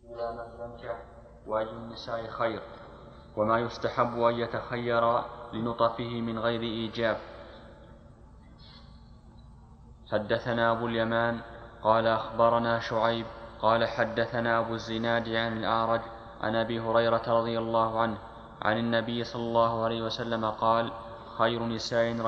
إلى من ينكح وأي النساء خير، وما يستحب أن يتخير لنطفه من غير إيجاب. حدثنا أبو اليمان قال أخبرنا شعيب قال حدثنا أبو الزناد عن الأعرج عن أبي هريرة رضي الله عنه عن النبي صلى الله عليه وسلم قال: خير نساء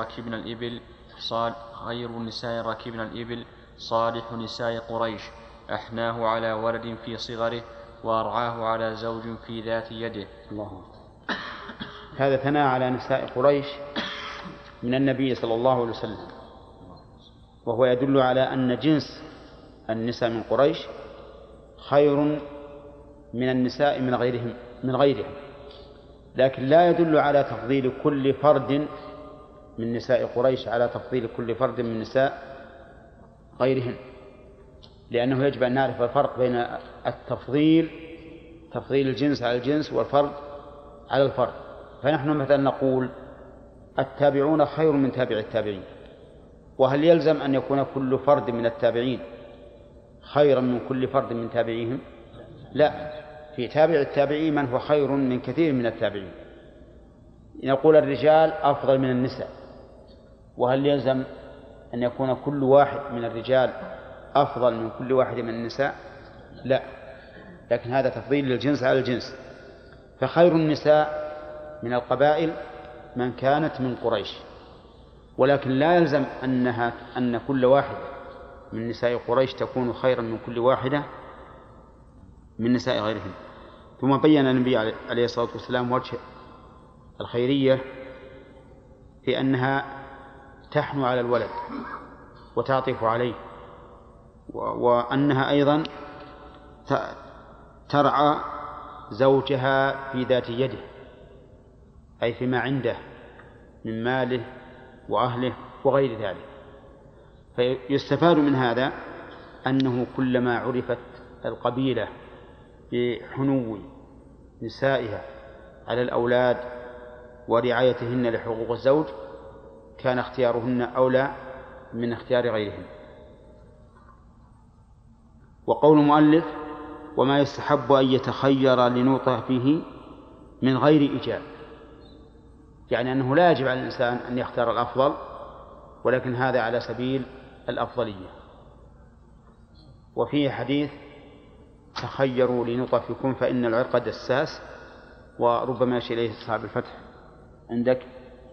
ركبنا الإبل صالح نساء قريش، أحناه على ولد في صغره، وأرعاه على زوج في ذات يده. الله. هذا ثناء على نساء قريش من النبي صلى الله عليه وسلم، وهو يدل على أن جنس النساء من قريش خير من النساء من غيرهم، لكن لا يدل على تفضيل كل فرد من نساء قريش على تفضيل كل فرد من نساء غيرهن، لأنه يجب أن نعرف الفرق بين تفضيل الجنس على الجنس والفرد على الفرد. فنحن مثلا نقول التابعون خير من تابع التابعين، وهل يلزم أن يكون كل فرد من التابعين خيرا من كل فرد من تابعيهم؟ لا، في تابع التابعين من هو خير من كثير من التابعين. نقول الرجال أفضل من النساء، وهل يلزم أن يكون كل واحد من الرجال أفضل من كل واحد من النساء؟ لا، لكن هذا تفضيل للجنس على الجنس. فخير النساء من القبائل من كانت من قريش، ولكن لا يلزم أن كل واحد من نساء قريش تكون خيرا من كل واحدة من نساء غيرهم. ثم بين النبي عليه الصلاة والسلام وجه الخيرية في أنها تحنو على الولد وتعطف عليه، وأنها أيضا ترعى زوجها في ذات يده، أي فيما عنده من ماله وأهله وغير ذلك. فيستفاد من هذا أنه كلما عرفت القبيلة بحنو نسائها على الأولاد ورعايتهن لحقوق الزوج كان اختيارهن أولى من اختيار غيرهن. وقول المؤلف: وما يستحب أن يتخير لنوطه فيه من غير إيجاب، يعني أنه لا يجب على الإنسان أن يختار الأفضل، ولكن هذا على سبيل الأفضلية. وفيه حديث: تخيروا لنطفكم فإن العرق دساس، وربما يشير إليه صاحب الفتح عندك.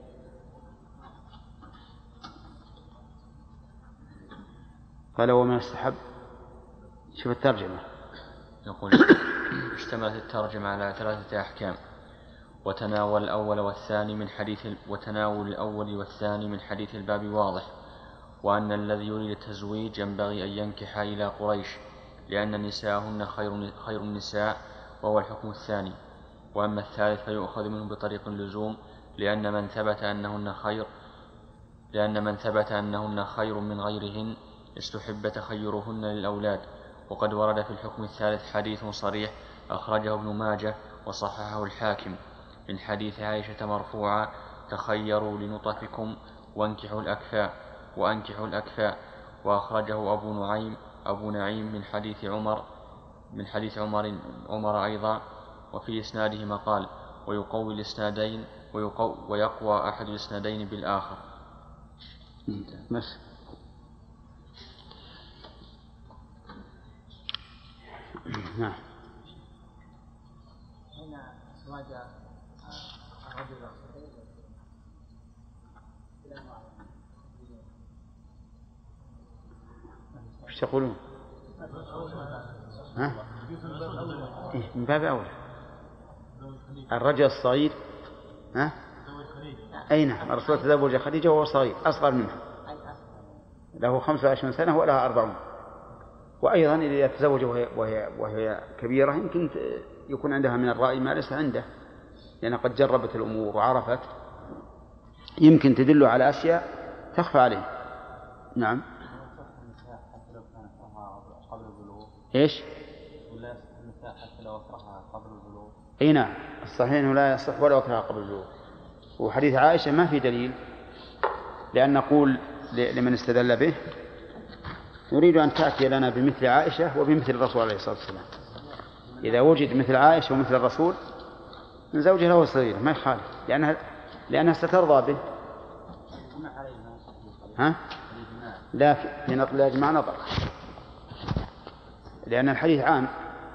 قال: وما يستحب، شوف الترجمة، يقول: اشتملت الترجمة على 3 أحكام: وتناول الأول والثاني من حديث الباب واضح، وأن الذي يريد التزويج ينبغي أن ينكح إلى قريش لأن نساءهن خير النساء، وهو الحكم الثاني. وأما الثالث فيؤخذ منه بطريق اللزوم، لأن من ثبت أنهن خير من غيرهن استحب تخيرهن للأولاد. وقد ورد في الحكم الثالث حديث صريح أخرجه ابن ماجه وصححه الحاكم من حديث عائشة مرفوعا: تخيروا لنطفكم وانكحوا الأكفاء. وأخرجه أبو نعيم من حديث عمر أيضا، وفي إسناده مقال، ويقوي الإسنادين ويقوى أحد الإسنادين بالآخر. هنا زواج الرجل ايش تقولون؟ من باب أولى الرجل الصغير. أي نعم، الرسول تزوج خديجة وهو صغير أصغر منها، له 25 سنة ولها 40. وأيضا إذا تزوج وهي كبيرة يمكن يكون عندها من الرأي ما ليس عنده، لأن قد جربت الأمور وعرفت، يمكن تدل على أشياء تخفى عليه. نعم. إيش؟ أي نعم، الصحيح أنه لا يصح ولا وكرها قبل البلوغ. وحديث عائشة ما في دليل، لأن نقول لمن استدل به: نريد أن تأتي لنا بمثل عائشة وبمثل الرسول عليه الصلاة والسلام. إذا وجد مثل عائشة ومثل الرسول من زوجها له صغيرة ما يخالف لأنها سترضى به. ها؟ لا في نقل الإجماع نظر، لأن الحديث عام.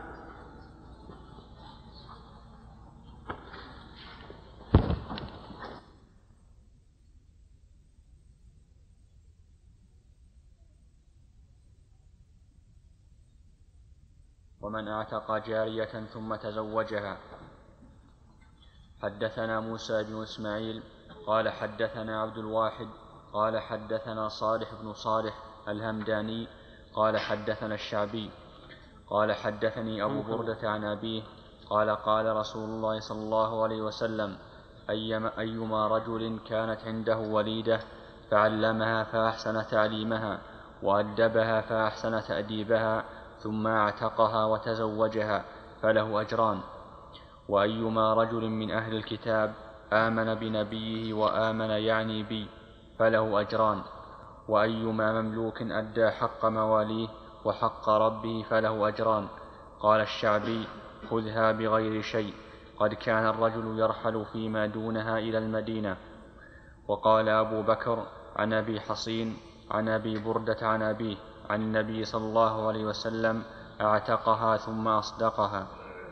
ومن اعتق جارية ثم تزوجها. حدثنا موسى بن إسماعيل قال حدثنا عبد الواحد قال حدثنا صالح بن صالح الهمداني قال حدثنا الشعبي قال حدثني أبو بردة عن أبيه قال قال رسول الله صلى الله عليه وسلم: أيما رجل كانت عنده وليدة فعلمها فأحسن تعليمها وأدبها فأحسن تأديبها ثم اعتقها وتزوجها فله أجران. وأيما رجل من أهل الكتاب آمن بنبيه وآمن يعني بي فله أجران. وأيما مملوك أدى حق مواليه وحق ربه فله أجران. قال الشعبي: خذها بغير شيء، قد كان الرجل يرحل فيما دونها إلى المدينة. وقال أبو بكر عن أبي حصين عن أبي بردة عن أبيه عن النبي صلى الله عليه وسلم: اعتقها ثم أصدقها.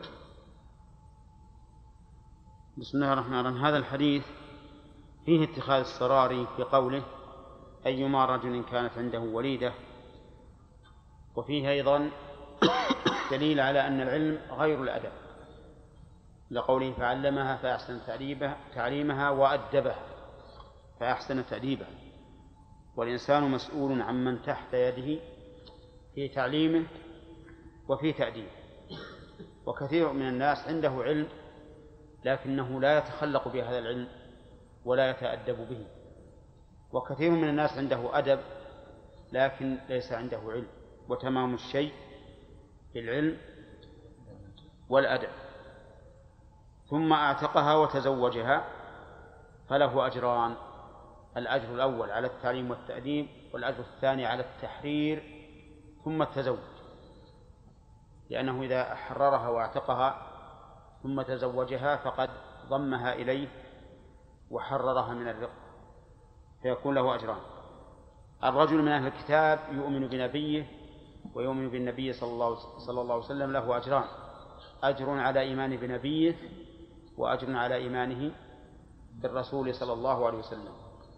بسم الله الرحمن الرحيم. هذا الحديث فيه اتخاذ الصراري في قوله: أيما رجل كانت عنده وليدة، وفيه أيضا دليل على أن العلم غير الأدب، لقوله: فعلمها فأحسن تعليمها وأدبها فأحسن تأديبها. والإنسان مسؤول عمن تحت يده في تعليمه وفي تأديبه. وكثير من الناس عنده علم لكنه لا يتخلق بهذا العلم ولا يتأدب به، وكثير من الناس عنده أدب لكن ليس عنده علم. وتمام الشيء بالعلم والأدب. ثم أعتقها وتزوجها فله أجران: الأجر الأول على التعليم والتأديب، والأجر الثاني على التحرير ثم التزوج، لأنه إذا حررها واعتقها ثم تزوجها فقد ضمها إليه وحررها من الرق، فيكون له أجران. الرجل من أهل الكتاب يؤمن بنبيه ويؤمن بالنبي صلى الله عليه وسلم له أجران: أجر على إيمانه بنبيه وأجر على إيمانه بالرسول صلى الله عليه وسلم.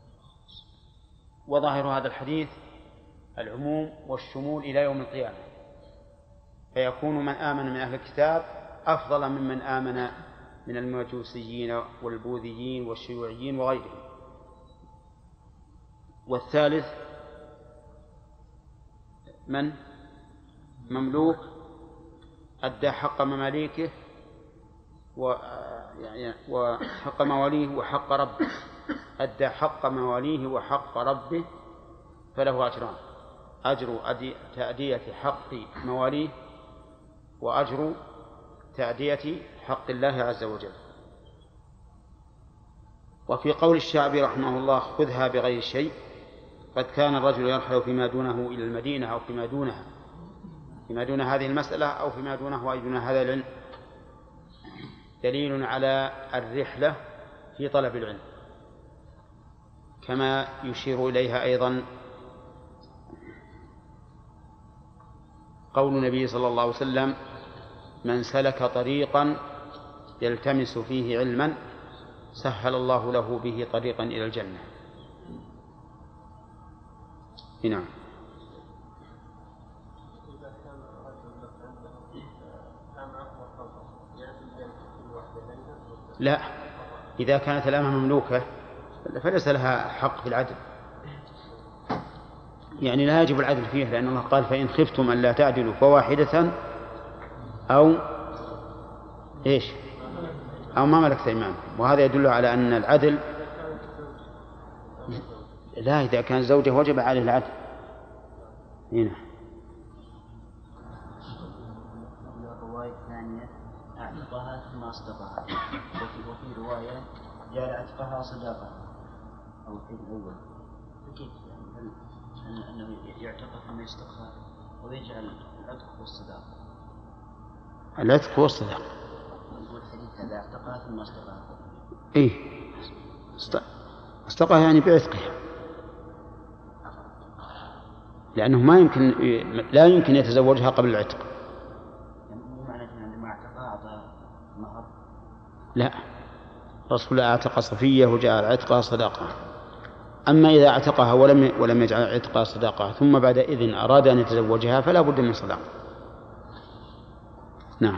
وظاهر هذا الحديث العموم والشمول إلى يوم القيامة، فيكون من آمن من أهل الكتاب أفضل ممن آمن من المجوسيين والبوذيين والشيوعيين وغيرهم. والثالث من مملوك أدى حق مماليكه وحق مواليه وحق ربه، أدى حق مواليه وحق ربه فله أجران: أجر تأدية حق مواليه وأجر تأدية حق الله عز وجل. وفي قول الشعبي رحمه الله: خذها بغير شيء، قد كان الرجل يرحل فيما دونه إلى المدينة أو فيما دون هذه المسألة أو فيما دونه أي دون هذا العلم، دليل على الرحلة في طلب العلم، كما يشير إليها أيضا قول النبي صلى الله عليه وسلم: من سلك طريقا يلتمس فيه علما سهل الله له به طريقا إلى الجنة. نعم. لا، إذا كانت الأمة مملوكة فليس لها حق في العدل، يعني لا يجب العدل فيها، لأن الله قال: فإن خفتم أن لا تعدلوا فواحدة أو إيش أو ما ملكت أيمانكم. وهذا يدل على أن العدل لا، إذا كان زوجه وجب عليه العدل. هنا الرواية الثانية: أعتقها ثم أصدقها، وفي رواية: جعل عتقها صداقها، أو في الأول. كيف يعني أنه يعتقها ثم يصدقها ويجعل العتق والصداقة؟ العتق والصداقة. يقول الحديث هذا اعتقها ثم اصدقها. إيه اصدقها يعني بعتقها، لأنه لا يمكن يتزوجها قبل العتق. معنى عندما اعتقها أعطى مهر؟ لا، الرسول اعتق صفية وجعل عتقها صداقة. أما إذا اعتقها ولم يجعل عتقها صداقة ثم بعد إذن أراد أن يتزوجها فلا بد من صداقة. نعم.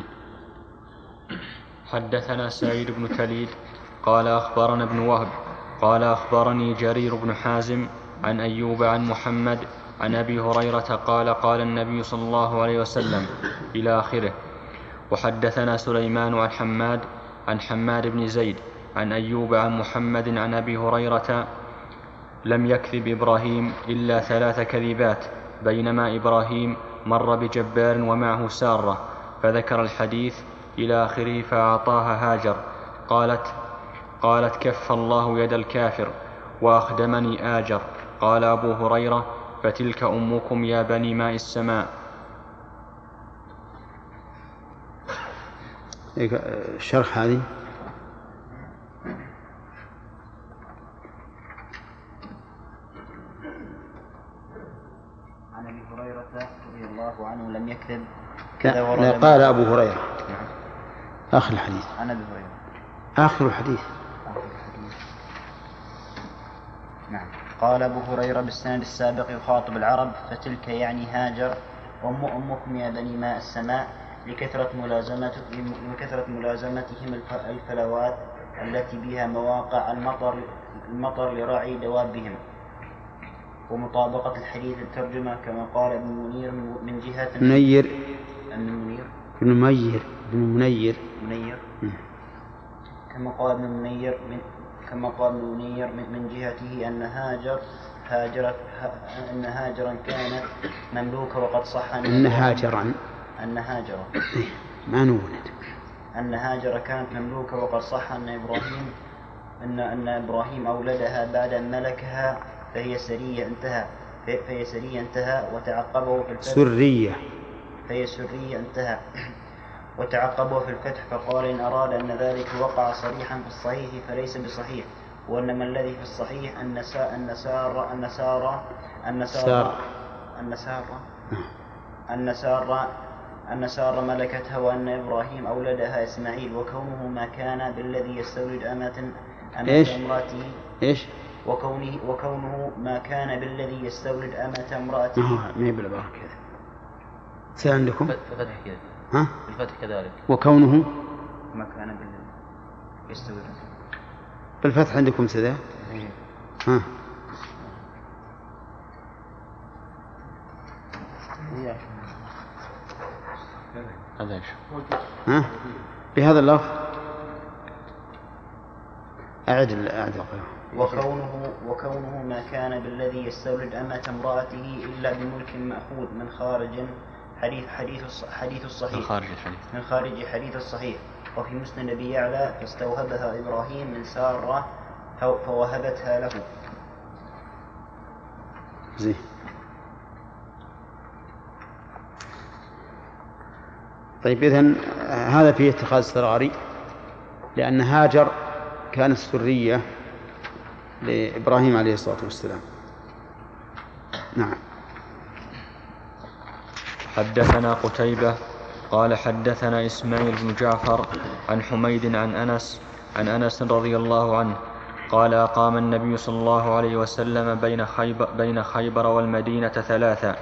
حدثنا سعيد بن تليد قال أخبرنا ابن وهب قال أخبرني جرير بن حازم عن أيوب عن محمد عن أبي هريرة قال قال النبي صلى الله عليه وسلم إلى آخره. وحدثنا سليمان عن حماد بن زيد عن أيوب عن محمد عن أبي هريرة لم يكذب إبراهيم إلا 3 كذبات بينما إبراهيم مر بجبار ومعه سارة، فذكر الحديث إلى آخره فأعطاها هاجر. قالت كف الله يد الكافر وأخدمني آجر. قال أبو هريرة فتلك أمكم يا بني ماء السماء. الشرح هذه عن أبي هريرة رضي الله عنه لم يكذب لا قال أبو هريرة آخر الحديث. عن أبي هريرة آخر الحديث. نعم. قال أبو هريرة بالسند السابق يخاطب العرب فتلك يعني هاجر أمكم يا بني ماء السماء لكثرة ملازمتهم الفلوات التي بها مواقع المطر لرعي دوابهم، ومطابقة الحديث الترجمة كما قال ابن منير من جهة منير كما قال ابن منير من جهته أن هاجرا كانت مملوكة وقد صح أن هاجر كانت مملوكة وقد صح أن إبراهيم أولدها بعد أن ملكها فهي سرية انتهى وتعقبه في الفتح وتعقبه في الفتح فقال إن أراد أن ذلك وقع صريحا في الصحيح فليس بصحيح، وإنما الذي في الصحيح أن سارة ملكتها وأن إبراهيم أولدها إسماعيل، وكونه ما كان بالذي يستولد أمة امرأته وكونه ما كان بالذي يستولد أمة امرأته. ما يبلغ كذا سأعندكم الفتح كذا. الفتح كذلك. وكونه ما كان بالذي يستولد بالفتح عندكم سذا. بهذا اللفظ أعد وكونه ما كان بالذي يستولد أمة امرأته إلا بملك مأخوذ من خارج حديث الصحيح من خارج حديث الصحيح. وفي مسند أبي يعلى فاستوهبها إبراهيم من سارة فوهبتها له. زين. طيب إذن هذا فيه اتخاذ السراري، لأن هاجر كانت سرية لإبراهيم عليه الصلاة والسلام. نعم. حدثنا قتيبة قال حدثنا إسماعيل بن جعفر عن حميد عن أنس رضي الله عنه قال أقام النبي صلى الله عليه وسلم بين خيبر والمدينة 3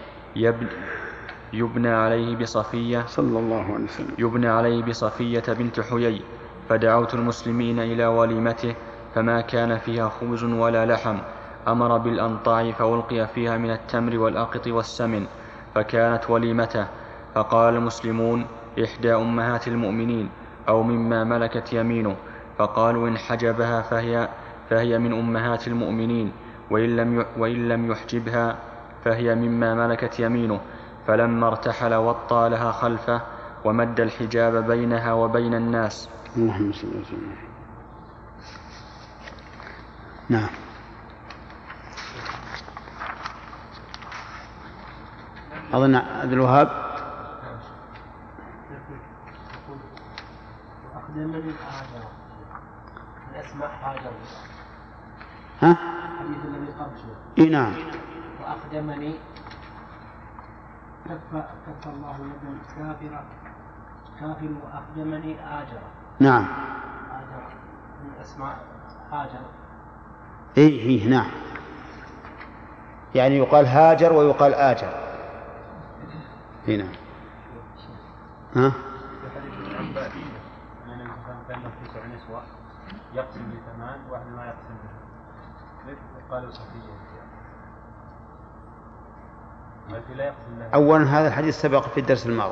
يبنى عليه بصفية صلى الله عليه وسلم يبنى عليه بصفية بنت حيي، فدعوت المسلمين إلى وليمته فما كان فيها خبز ولا لحم، أمر بالأنطاع فألقي فيها من التمر والأقط والسمن فكانت وليمته. فقال المسلمون إحدى أمهات المؤمنين أو مما ملكت يمينه، فقالوا إن حجبها فهي من أمهات المؤمنين، وإن لم يحجبها فهي مما ملكت يمينه. فلما ارتحل وطى لها خلفه ومد الحجاب بينها وبين الناس. نعم. أظن عبد الوهاب وأخدمني هاجر من أسماء هاجر. ها؟ الحديث الذي قبله. إيه نعم. وأخدمني كف الله يدا كافر وأخدمني آجر. نعم. آجر من أسماء هاجر. إيه نعم. يعني يقال هاجر ويقال آجر. هنا. ها؟ يقسم بثمان واحد ما يقسم به. قالوا صفية. أولا هذا الحديث سبق في الدرس الماضي.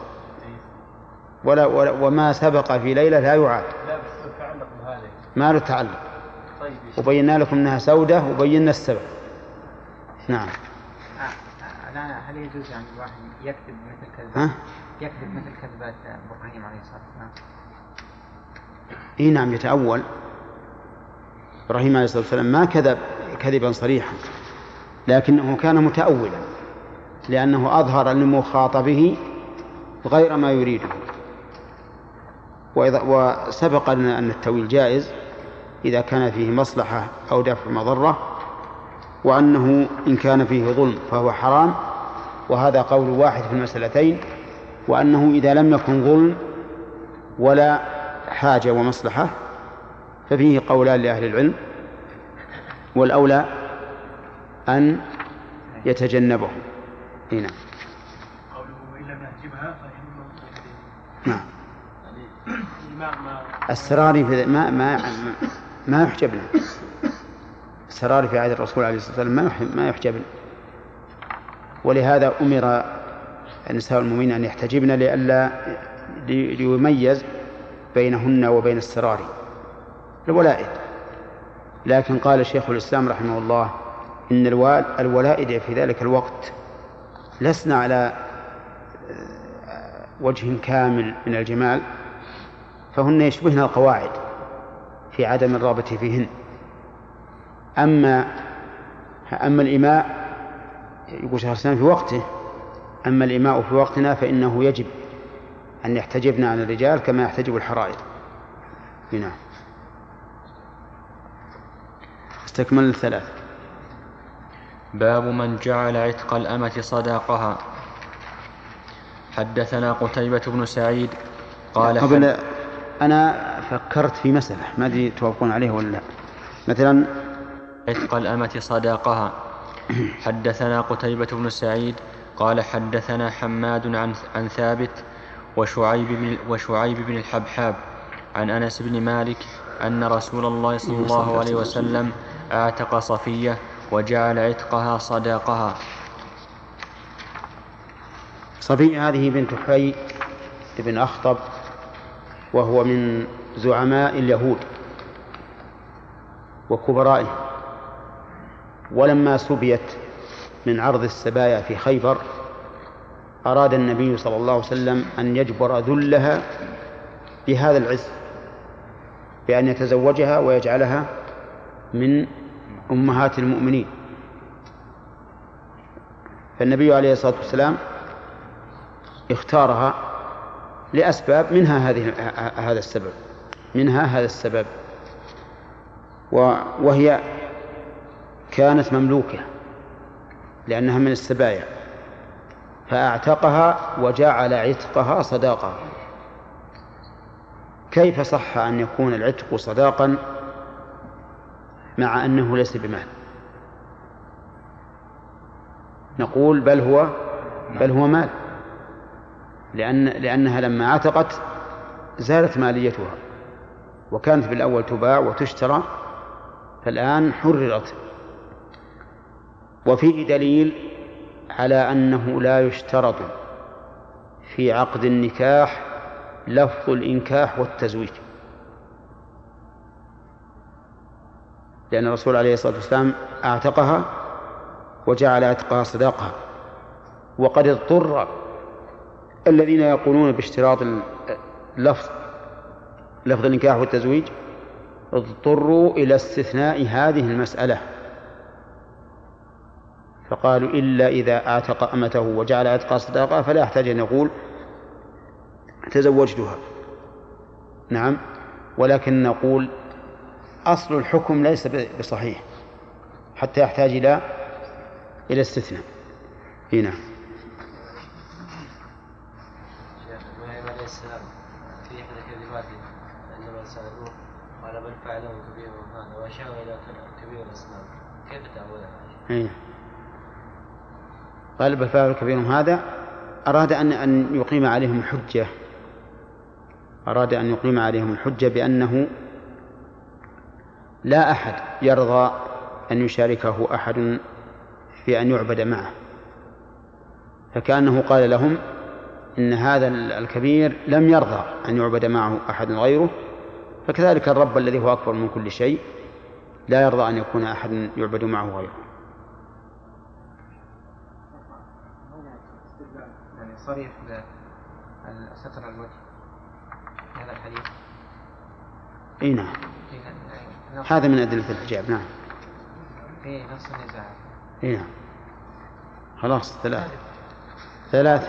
وما سبق في ليلة لا يعاد. لا بس تعلق بهذا. ما له تعلق. طيب. وبينا لكم أنها سودة وبينا السبب. نعم. هل يجوز يعني الواحد يكتب مثل كذبات؟ يكتب مثل كذبات إبراهيم عليه الصلاة والسلام؟ إيه نعم، يتأول. إبراهيم عليه الصلاة والسلام ما كذب كذبا صريحا، لكنه كان متأولا لأنه أظهر لمخاطبه غير ما يريده. وسبق لنا أن التأويل جائز إذا كان فيه مصلحة أو دفع مضرة، وأنه إن كان فيه ظلم فهو حرام، وهذا قول واحد في المسألتين، وأنه إذا لم يكن ظلم ولا حاجة ومصلحة ففيه قولان لأهل العلم، والأولى أن يتجنبه. هنا قوله وإن لم نحجبها نعم. السراري في ما يحجبنا. السراري في عهد الرسول عليه الصلاة والسلام ما يحجبن، ولهذا أمر نساء المؤمنين أن يحتجبن ليميز بينهن وبين السراري الولائد. لكن قال شيخ الإسلام رحمه الله إن الولائد في ذلك الوقت لسنا على وجه كامل من الجمال، فهن يشبهن القواعد في عدم الرغبة فيهن. أما الإماء يقول شيخ الإسلام في وقته، أما الإماء في وقتنا فإنه يجب أن يحتجبنا عن الرجال كما يحتجب الحرائر. هنا استكمل الثلاث. باب من جعل عتق الأمة صداقها. حدثنا قتيبة بن سعيد قال قبل أنا فكرت في مسألة ما أدري توافقون عليها ولا لا. مثلا عتق الأمة صداقها. حدثنا قتيبة بن سعيد قال حدثنا حماد عن ثابت وشعيب بن الحبحاب عن أنس بن مالك أن رسول الله صلى الله عليه وسلم اعتق صفية وجعل عتقها صداقها. صفية هذه بنت حي بن أخطب، وهو من زعماء اليهود وكبرائهم، ولما سبيت من عرض السبايا في خيبر أراد النبي صلى الله عليه وسلم أن يجبر ذلها بهذا العز، بأن يتزوجها ويجعلها من أمهات المؤمنين. فالنبي عليه الصلاة والسلام اختارها لأسباب، منها هذا السبب، وهي كانت مملوكة لأنها من السبايا، فأعتقها وجعل عتقها صداقة. كيف صح أن يكون العتق صداقا مع أنه ليس بمال؟ نقول بل هو مال، لأنها لما عتقت زالت ماليتها، وكانت بالأول تباع وتشترى، فالآن حررت. وفيه دليل على أنه لا يشترط في عقد النكاح لفظ الإنكاح والتزويج، لأن الرسول عليه الصلاة والسلام اعتقها وجعل عتقها صداقها. وقد اضطر الذين يقولون باشتراط لفظ النكاح والتزويج اضطروا إلى استثناء هذه المسألة، فقالوا إلا إذا اعتق أمته وجعل عتقها صداقة فلا يحتاج أن يقول تزوجتها. نعم، ولكن نقول أصل الحكم ليس بصحيح حتى يحتاج إلى استثناء. هنا إبراهيم عليه السلام في إحدى كلماته عندما سألوه قال بل فعله كبيرهم هذا وأشار إلى كبير الأصنام، كيف تأولها؟ قال بل فعله كبيرهم هذا أراد أن يقيم عليهم الحجة، أراد أن يقيم عليهم الحجة بأنه لا أحد يرضى أن يشاركه أحد في أن يعبد معه، فكأنه قال لهم إن هذا الكبير لم يرضى أن يعبد معه أحد غيره، فكذلك الرب الذي هو أكبر من كل شيء لا يرضى أن يكون أحد يعبد معه غيره. يعني صريح ستر الوجه هذا الحديث. نعم، هذا من أدلة الحجاب. نعم، نفس النزاع. نعم، خلاص ثلاثة.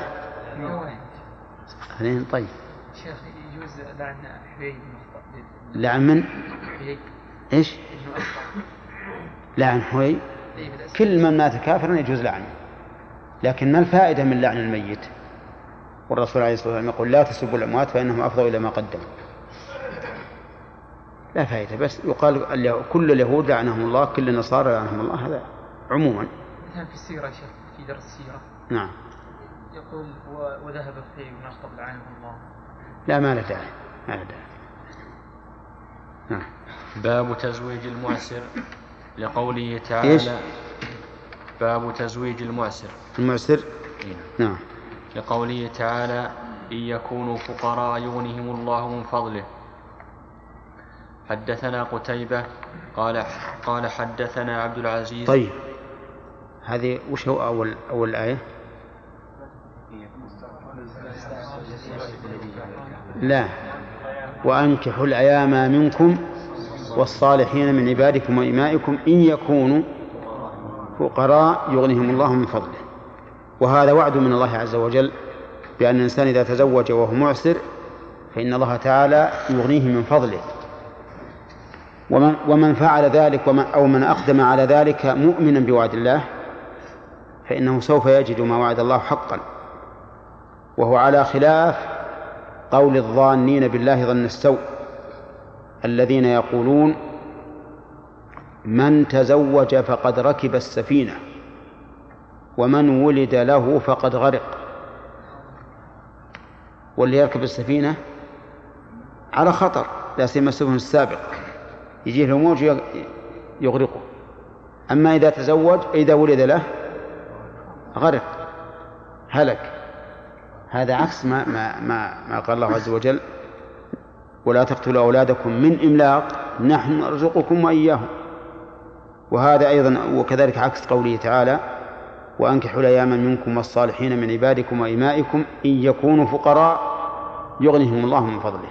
طيب شيخ يجوز لعن حوي لعن من؟ إيش؟ لعن حوي؟ كل من مات كافرا يجوز لعنه، لكن ما الفائدة من لعن الميت؟ والرسول عليه الصلاة والسلام يقول لا تسبوا الأموات فإنهم أفضوا إلى ما قدموا. لا فائدة، بس يقال كل اليهود لعنهم الله، كل النصارى لعنهم الله، هذا عموما. مثلا في السيرة شيخ، في درس السيرة نعم يقول وذهب في بن أخطب لعنه الله. لا، ما له داعي، ما له داعي. نعم. باب تزويج المعسر لقوله تعالى. إيش؟ باب تزويج المعسر. نعم. لقوله تعالى إن يكونوا فقراء يغنهم الله من فضله. حدثنا قتيبة قال حدثنا عبد العزيز. طيب هذه وش هو أول آية؟ لا، وأنكحوا الأيام منكم والصالحين من عبادكم وإمائكم إن يكونوا فقراء يغنهم الله من فضله. وهذا وعد من الله عز وجل بأن الإنسان إذا تزوج وهو معسر فإن الله تعالى يغنيه من فضله. ومن فعل ذلك أو من أقدم على ذلك مؤمنا بوعد الله فإنه سوف يجد ما وعد الله حقا، وهو على خلاف قول الظانين بالله ظن السوء الذين يقولون من تزوج فقد ركب السفينة ومن ولد له فقد غرق. واللي يركب السفينة على خطر، لا سيما السفن السابق يجيه الموج يغرقه، أما إذا تزوج إذا ولد له غرق هلك. هذا عكس ما قال الله عز وجل ولا تقتلوا أولادكم من إملاق نحن نرزقكم وإياهم. وهذا أيضا وكذلك عكس قوله تعالى وأنكحوا الأيام منكم والصالحين من عبادكم وإمائكم إن يكونوا فقراء يغنيهم الله من فضله.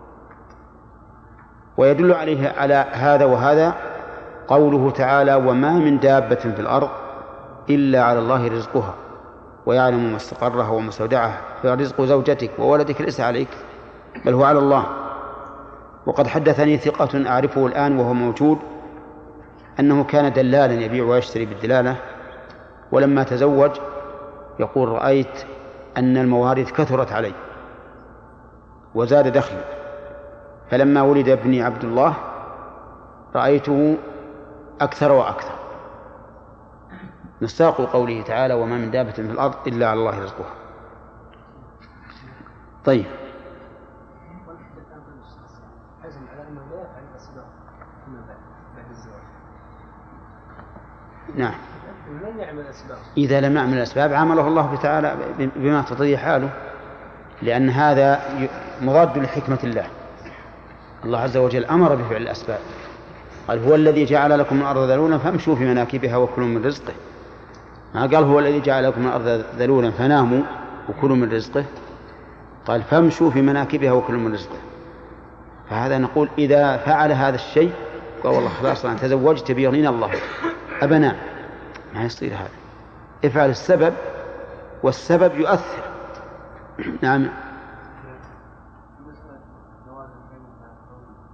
ويدل عليه على هذا وهذا قوله تعالى وما من دابة في الأرض إلا على الله رزقها ويعلم مستقرها ومستودعها فرزق زوجتك وولدك ليس عليك بل هو على الله. وقد حدثني ثقة أعرفه الآن وهو موجود أنه كان دلالا يبيع ويشتري بالدلالة، ولما تزوج يقول رأيت أن الموارد كثرت علي وزاد دخلي، فلما ولد ابني عبد الله رأيته أكثر وأكثر، مصداق قوله تعالى وما من دابة في الأرض إلا على الله رزقها. طيب نعم، إذا لم يعمل الأسباب عمله الله تعالى بما تقتضي حاله، لأن هذا مضاد لحكمة الله. الله عز وجل أمر بفعل الأسباب، قال هو الذي جعل لكم الأرض ذلولا فامشوا في مناكبها وكلوا من رزقه، ما قال هو الذي جعل لكم الأرض ذلولا فناموا وكلوا من رزقه، قال فامشوا في مناكبها وكلوا من رزقه. فهذا نقول إذا فعل هذا الشيء قال والله خلاص أنا تزوجت بيغنينا الله أبناء، ما يصير هذا. افعل السبب والسبب يؤثر. نعم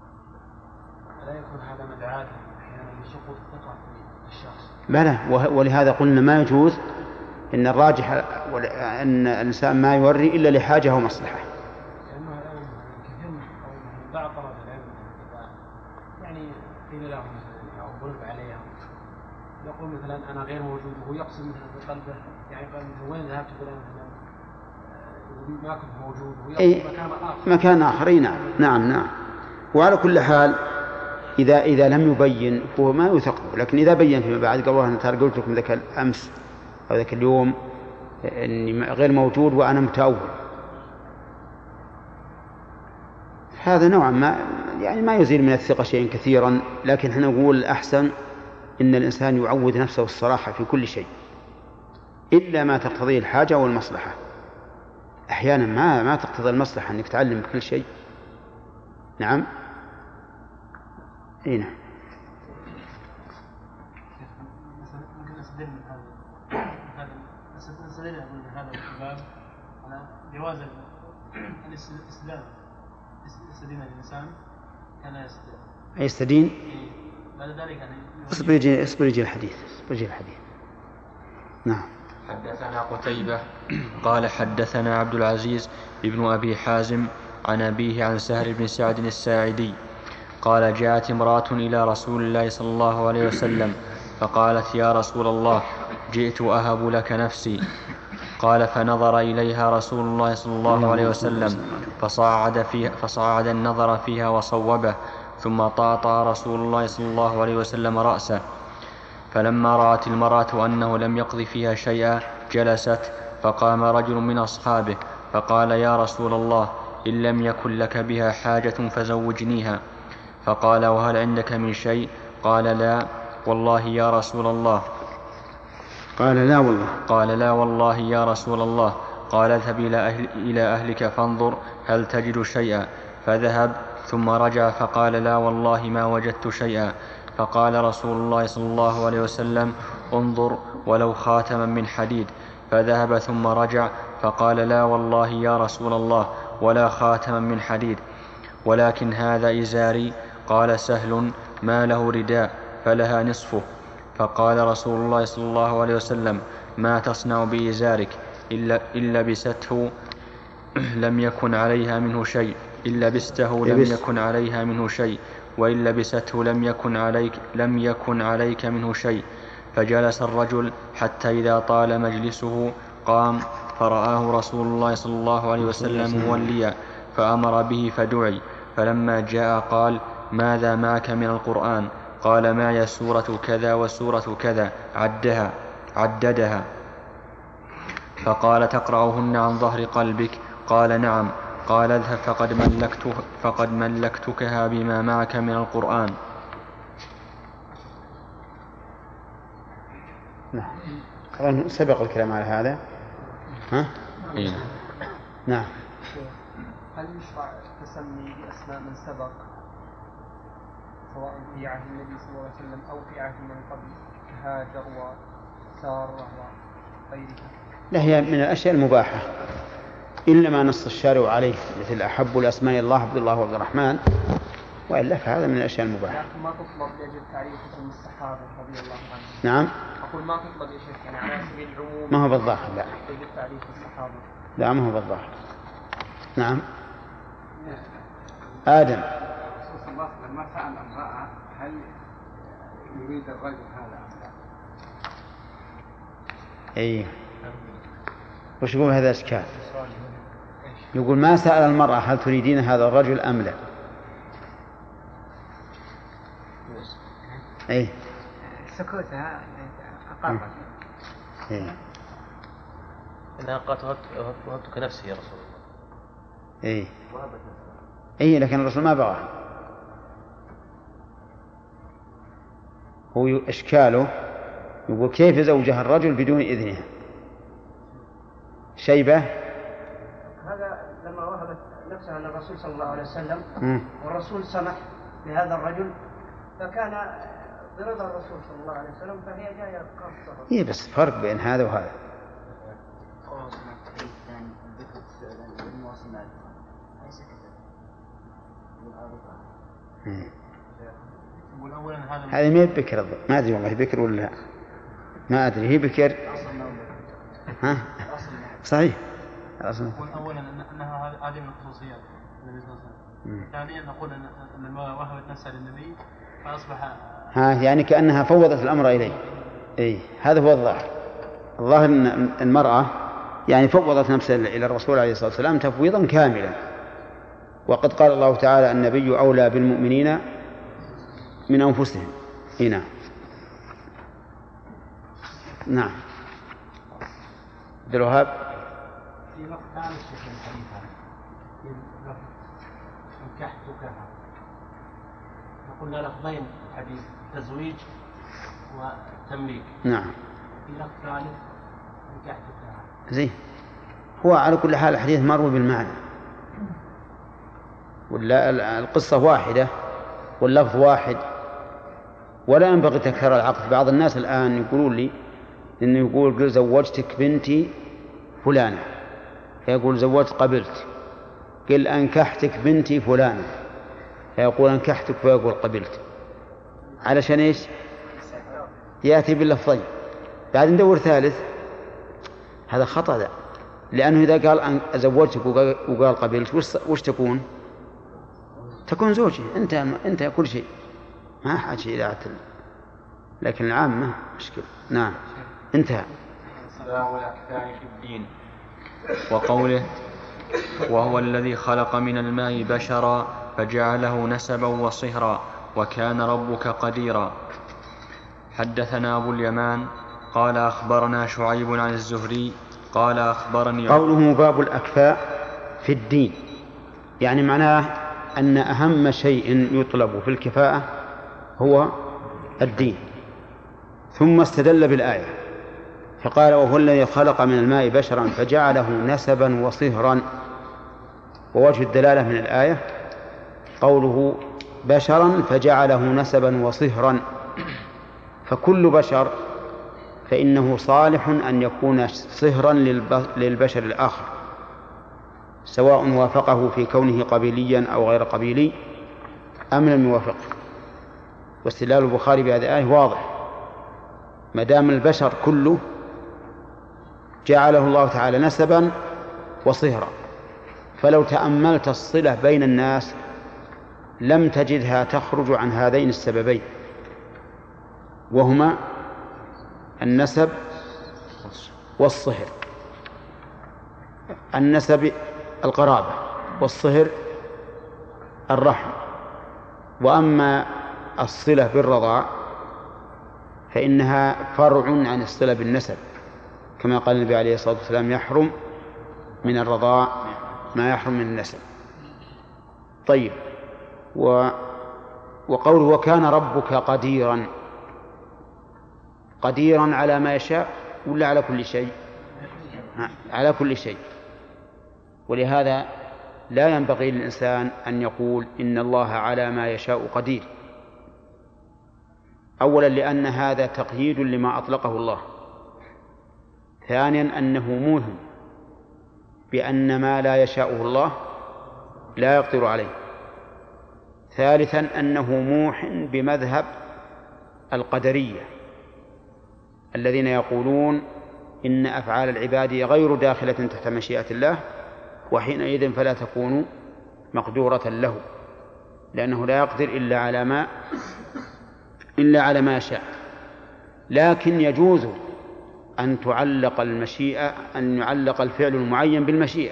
بلى، ولهذا قلنا ما يجوز، إن الراجح أن الإنسان ما يوري إلا لحاجة أو مصلحة. لأنه الآن كثير من بعض طلبة العلم يعني قيل لهم مثلا أو ضرب عليهم يقول مثلا أنا غير موجود، وهو يقصد مثلا بقلبه يعني قال مثلا وين ذهبت فلان مثلا ما كنت موجود، وهو يقصد مكان آخر. مكان آخر، نعم. وعلى كل حال إذا لم يبين هو ما يوثق، لكن إذا بين فيما بعد قال والله أنا ترى قلت لكم ذاك الأمس أو ذاك اليوم إني غير موجود وأنا متأول، هذا نوعا ما يعني ما يزيل من الثقة شيئا كثيرا، لكن احنا نقول الأحسن إن الإنسان يعود نفسه الصراحة في كل شيء إلا ما تقتضيه الحاجة والمصلحة. أحيانا ما تقتضي المصلحة أنك تعلم كل شيء. نعم. نعم. ممكن نستدل من هذا الباب على جواز الاستدلال الإنسان كان يستدين. بعد ذلك يعني اصبر يجي الحديث. نعم. حدثنا قتيبة قال حدثنا عبد العزيز ابن أبي حازم عن أبيه عن سهل بن سعد الساعدي قال جاءت امرأة إلى رسول الله صلى الله عليه وسلم فقالت يا رسول الله جئت أهب لك نفسي. قال فنظر إليها رسول الله صلى الله عليه وسلم فصعد النظر فيها وصوبه، ثم طاطا رسول الله صلى الله عليه وسلم رأسه. فلما رأت المرأة أنه لم يقض فيها شيئا جلست، فقام رجل من أصحابه فقال يا رسول الله إن لم يكن لك بها حاجة فزوجنيها. فقال وهل عندك من شيء؟ قال لا والله يا رسول الله. قال لا والله يا رسول الله. قال اذهب إلى أهلك فانظر هل تجد شيئا. فذهب ثم رجع فقال لا والله ما وجدت شيئا. فقال رسول الله صلى الله عليه وسلم انظر ولو خاتما من حديد. فذهب ثم رجع فقال لا والله يا رسول الله ولا خاتما من حديد، ولكن هذا إزاري. قال سهل ما له رداء فلها نصفه. فقال رسول الله صلى الله عليه وسلم ما تصنع بإزارك؟ إلا لبسته لم يكن عليها منه شيء، إن لبسته لم يكن عليها منه شيء، وإن لبسته لم يكن عليك منه شيء. فجلس الرجل حتى إذا طال مجلسه قام فرآه رسول الله صلى الله عليه وسلم موليا فأمر به فدعي. فلما جاء قال ماذا معك من القرآن؟ قال معي سورة كذا وسورة كذا عددها. فقال تقرأهن عن ظهر قلبك؟ قال نعم. قال اذهب فقد ملكتكها بما معك من القرآن. نعم. سبق الكلام على هذا. ها؟ إيه؟ نعم. هل يشرع تسمي بأسماء من سبق سواء في عهد النبي صلى الله عليه وسلم أو في عهد من قبل كهاجر وسارة وغيرها؟ لا، هي من الأشياء المباحة إلا ما نص الشارع عليه، مثل أحب الأسماء الله عبد الله وعبد الرحمن، وإلا فهذا من الأشياء المباحة. لكن ما تطلب لأجل تعريف اسم الصحابة رضي الله عنهم. نعم. أقول ما تطلب يا شيخ يعني على سبيل العموم. ما هو بالظاهر. لا. لأجل تعريف الصحابة. لا، ما هو بالظاهر. نعم. آدم. الرسول صلى الله عليه وسلم ما سأل امرأة هل يريد الرجل هذا أم لا؟ أي. وش يقول هذا إشكال؟ يقول ما سأل المرأة هل تريدين هذا الرجل أم لا؟ أي. سكوتها أقرب. إيه. إنها قالت وهبتك نفسي يا رسول الله. إيه. إيه، لكن الرسول ما بغى. هو إشكاله يقول كيف زوجها الرجل بدون إذنها؟ شيبة هذا لما وهبت نفسها للرسول صلى الله عليه وسلم والرسول سمح لهذا الرجل فكان برضا الرسول صلى الله عليه وسلم، فهي جاية خاصة. إيه، بس فرق بين هذا وهذا. هذه ما بكر، ما أدري والله بكر ولا لا. ما أدري هي بكر. ها صحيح. نقول أولا أنها هذه من خصوصيات النبي صلى الله عليه وسلم. ثانيا نقول أن المرأة وهبت نفسها للنبي فأصبح يعني كأنها فوضت الأمر إليه. إيه هذا هو الظاهر. الظاهر أن المرأة يعني فوضت نفسها إلى الرسول عليه الصلاة والسلام تفويضا كاملا. وقد قال الله تعالى النبي أولى بالمؤمنين من أنفسهم. هنا نعم. عبد الوهاب في لفظ ثالث في الحديث هذا في لفظ نكحتكها قلنا لفظين الحديث تزويج وتمليك. نعم. في لفظ ثالث نكحتكها. زين. هو على كل حال الحديث مروي بالمعنى ولا القصة واحدة واللفظ واحد ولا ينبغي تكرار العقد. بعض الناس الآن يقولون لي إنه يقول زوجتك بنتي فلانة فيقول زوجت قبلت. قل أنكحتك بنتي فلانة فيقول أنكحتك فيقول قبلت. علشان إيش؟ يأتي باللفظين بعد ندور ثالث. هذا خطأ ده. لأنه إذا قال زوجتك وقال قبلت وش تكون؟ تكون زوجي. أنت كل شيء ما حاجة إلى عتل. لكن العام ما مشكلة. نعم انتهى. الصلاة والأكفاء في الدين. وقوله وهو الذي خلق من الماء بشرا فجعله نسبا وصهرا وكان ربك قديرا. حدثنا أبو اليمان قال أخبرنا شعيب عن الزهري قال أخبرني. قوله باب الأكفاء في الدين يعني معناه أن أهم شيء يطلب في الكفاءة هو الدين. ثم استدل بالآية فقال وهو الذي خلق من الماء بشرا فجعله نسبا وصهرا. ووجه الدلالة من الآية قوله بشرا فجعله نسبا وصهرا. فكل بشر فإنه صالح أن يكون صهرا للبشر الآخر سواء وافقه في كونه قبيليا أو غير قبيلي أم لم يوافقه. واستدلال البخاري بهذه الآية واضح ما دام البشر كله جعله الله تعالى نسبا وصهرا. فلو تأملت الصلة بين الناس لم تجدها تخرج عن هذين السببين وهما النسب والصهر. النسب القرابة والصهر الرحم. وأما الصلة بالرضاع فإنها فرع عن الصلة بالنسب كما قال النبي عليه الصلاة والسلام يحرم من الرضاع ما يحرم من النسب. طيب وقوله وكان ربك قديرا. قديرا على ما يشاء ولا على كل شيء؟ على كل شيء. ولهذا لا ينبغي للإنسان أن يقول إن الله على ما يشاء قدير. أولا لأن هذا تقييد لما أطلقه الله. ثانيا أنه موهم بأن ما لا يشاءه الله لا يقدر عليه. ثالثا أنه موح بمذهب القدرية الذين يقولون إن أفعال العباد غير داخلة تحت مشيئة الله وحينئذ فلا تكون مقدورة له لأنه لا يقدر إلا على ما يشاء. لكن يجوز أن تعلق المشيئة أن يعلق الفعل المعين بالمشيئة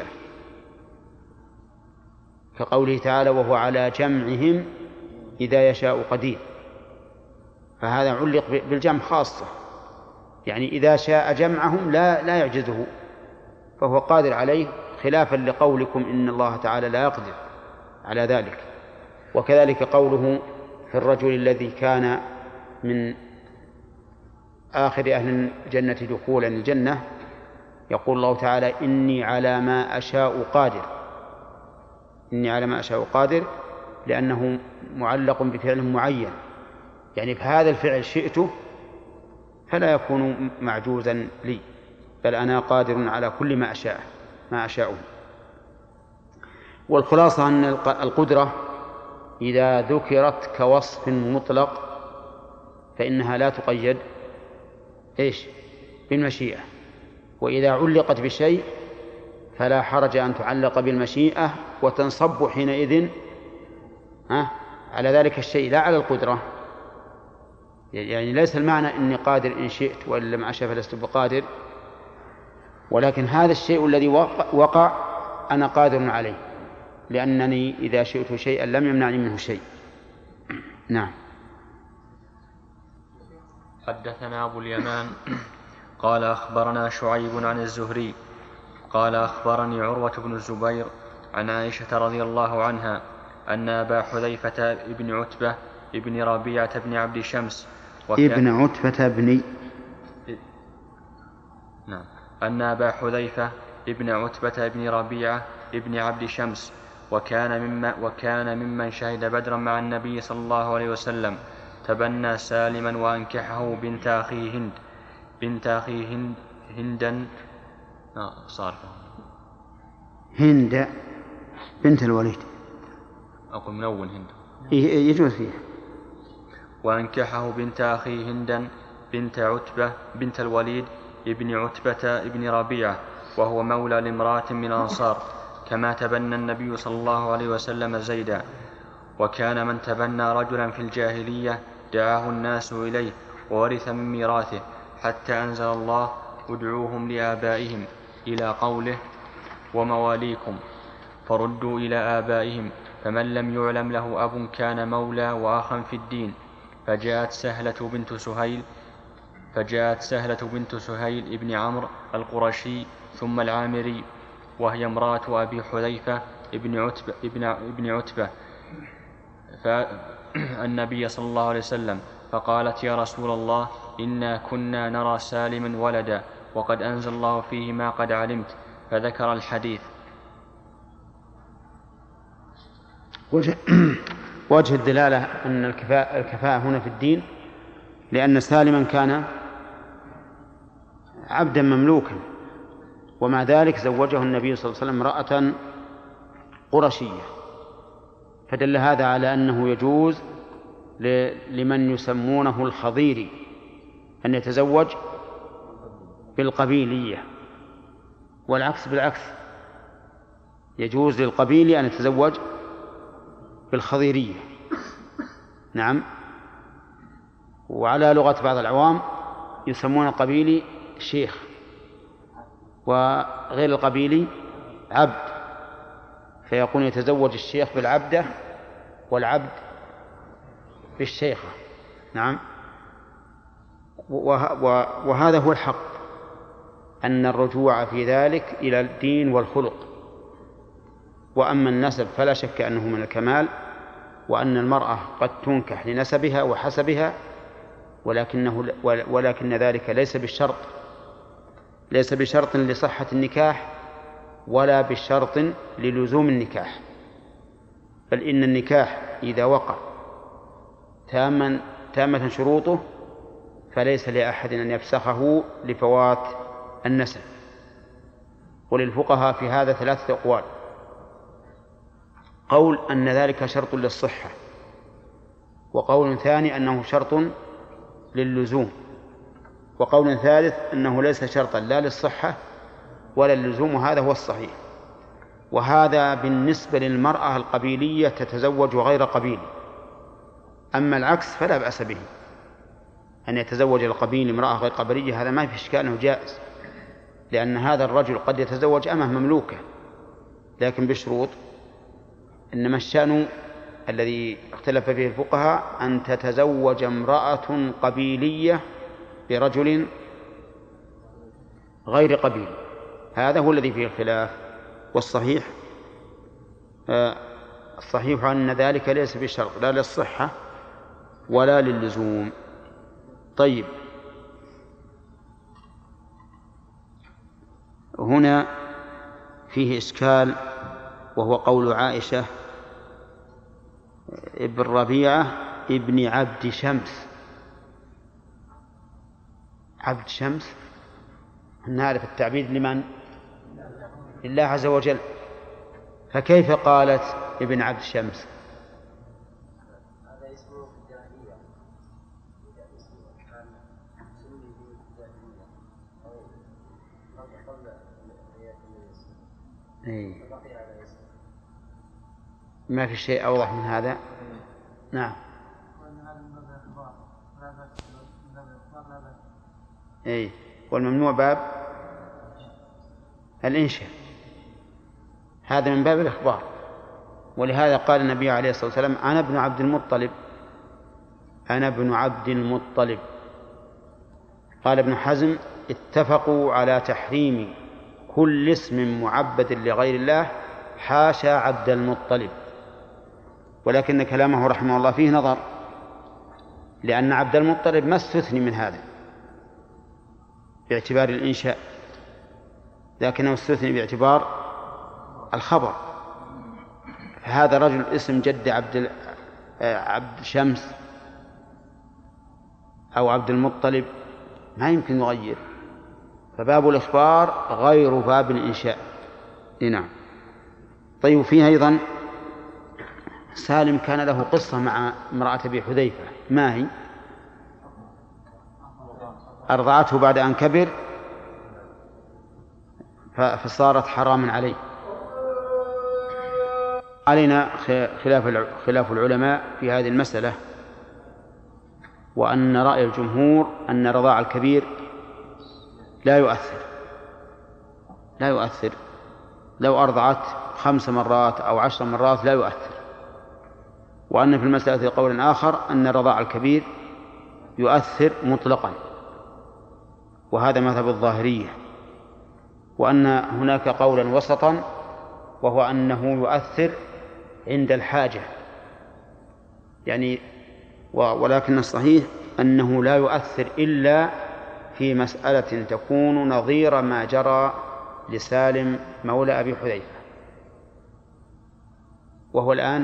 كقوله تعالى وهو على جمعهم إذا يشاء قدير. فهذا علق بالجمع خاصة يعني إذا شاء جمعهم لا يعجزه فهو قادر عليه خلافا لقولكم إن الله تعالى لا يقدر على ذلك. وكذلك قوله في الرجل الذي كان من آخر أهل الجنة دخولا الجنة يقول الله تعالى إني على ما أشاء قادر. إني على ما أشاء قادر لأنه معلق بفعل معين يعني بهذا الفعل شئته فلا يكون معجوزا لي بل أنا قادر على كل ما أشاءه. والخلاصة أن القدرة إذا ذكرت كوصف مطلق فإنها لا تقيد إيش؟ بالمشيئة. وإذا علقت بشيء فلا حرج أن تعلق بالمشيئة وتنصب حينئذ على ذلك الشيء لا على القدرة. يعني ليس المعنى إني قادر إن شئت وإن لم أشأ فلست بقادر، ولكن هذا الشيء الذي وقع أنا قادر عليه، لأنني إذا شئت شيئا لم يمنعني منه شيء. نعم. حدثنا أبو اليمان قال أخبرنا شعيب عن الزهري قال أخبرني عروة بن الزبير عن عائشة رضي الله عنها أن أبا حذيفة ابن عتبة ابن ربيعة بن عبد شمس ابن عتبة بن نعم أن أبا حذيفة ابن عتبة بن ربيعة ابن عبد شمس وكان ممن شهد بدرا مع النبي صلى الله عليه وسلم تبنى سالما وأنكحه بنت أخيه هندا صارفة هند بنت الوليد، أقول منون هند يجوز فيها. وأنكحه بنت أخيه هندا بنت عتبة بنت الوليد ابن عتبة ابن ربيعة، وهو مولى لامرأة من الأنصار، كما تبنى النبي صلى الله عليه وسلم زيدا. وكان من تبنى رجلا في الجاهلية دعاه الناس إليه وورث من ميراثه، حتى أنزل الله ادعوهم لآبائهم إلى قوله ومواليكم فردوا إلى آبائهم، فمن لم يعلم له أب كان مولى وأخا في الدين. فجاءت سهلة بنت سهيل ابن عمرو القرشي ثم العامري، وهي امرأة أبي حذيفة ابن عتبة فالنبي صلى الله عليه وسلم، فقالت يا رسول الله إنا كنا نرى سالما ولدا وقد أنزل الله فيه ما قد علمت، فذكر الحديث. وجه الدلالة أن الكفاءة هنا في الدين، لأن سالما كان عبدا مملوكا، ومع ذلك زوجه النبي صلى الله عليه وسلم امرأة قرشية، فدل هذا على أنه يجوز لمن يسمونه الخضيري أن يتزوج بالقبيلية، والعكس بالعكس، يجوز للقبيلي أن يتزوج بالخضيرية. نعم. وعلى لغة بعض العوام يسمون القبيلي شيخ، وغير القبيلي عبد، فيكون يتزوج الشيخ بالعبدة والعبد بالشيخة. نعم. وهذا هو الحق، أن الرجوع في ذلك إلى الدين والخلق. وأما النسب فلا شك أنه من الكمال، وأن المرأة قد تنكح لنسبها وحسبها، ولكن ذلك ليس بشرط لصحة النكاح ولا بشرط للزوم النكاح، بل إن النكاح إذا وقع تامة شروطه فليس لأحد أن يفسخه لفوات النسب. وللفقهاء في هذا 3 أقوال: قول أن ذلك شرط للصحة، وقول ثاني أنه شرط للزوم، وقول ثالث أنه ليس شرطا لا للصحة ولا للزوم، وهذا هو الصحيح. وهذا بالنسبة للمرأة القبيلية تتزوج غير قبيل. أما العكس فلا بأس به، أن يتزوج القبيل امرأة غير قبلية، هذا ما في إشكال أنه جائز، لأن هذا الرجل قد يتزوج أمه مملوكة لكن بشروط. إنما الشأن الذي اختلف فيه الفقهاء أن تتزوج امرأة قبيلية برجل غير قبيل، هذا هو الذي فيه الخلاف. والصحيح الصحيح أن ذلك ليس بشرط لا للصحة ولا للزوم. طيب، هنا فيه إشكال، وهو قول عائشة ابن ربيعة ابن عبد شمس. عبد شمس نعرف التعبيد لمن؟ لله عز وجل، فكيف قالت ابن عبد شمس؟ هذا اسمه في الجاهلية، ما في شيء أوضح من هذا. نعم. والممنوع باب الإنشاء، هذا من باب الإخبار. ولهذا قال النبي عليه الصلاة والسلام: أنا ابن عبد المطلب، أنا ابن عبد المطلب. قال ابن حزم: اتفقوا على تحريم كل اسم معبد لغير الله حاشا عبد المطلب. ولكن كلامه رحمه الله فيه نظر، لأن عبد المطلب ما استثني من هذا باعتبار الإنشاء، لكنه استثني باعتبار الخبر. فهذا رجل اسم جد عبد شمس أو عبد المطلب ما يمكن يغير، فباب الإخبار غير باب الإنشاء. نعم. طيب، فيه أيضا سالم كان له قصة مع امرأة أبي حذيفة، ما هي؟ أرضعته بعد أن كبر فصارت حراما عليه. علينا خلاف العلماء في هذه المسألة، وأن رأي الجمهور أن رضاع الكبير لا يؤثر، لو أرضعت 5 مرات أو 10 مرات لا يؤثر. وأن في المسألة قول آخر أن رضاع الكبير يؤثر مطلقا، وهذا مذهب الظاهرية. وأن هناك قولا وسطا، وهو أنه يؤثر عند الحاجة، يعني ولكن الصحيح أنه لا يؤثر إلا في مسألة تكون نظير ما جرى لسالم مولى أبي حذيفة، وهو الآن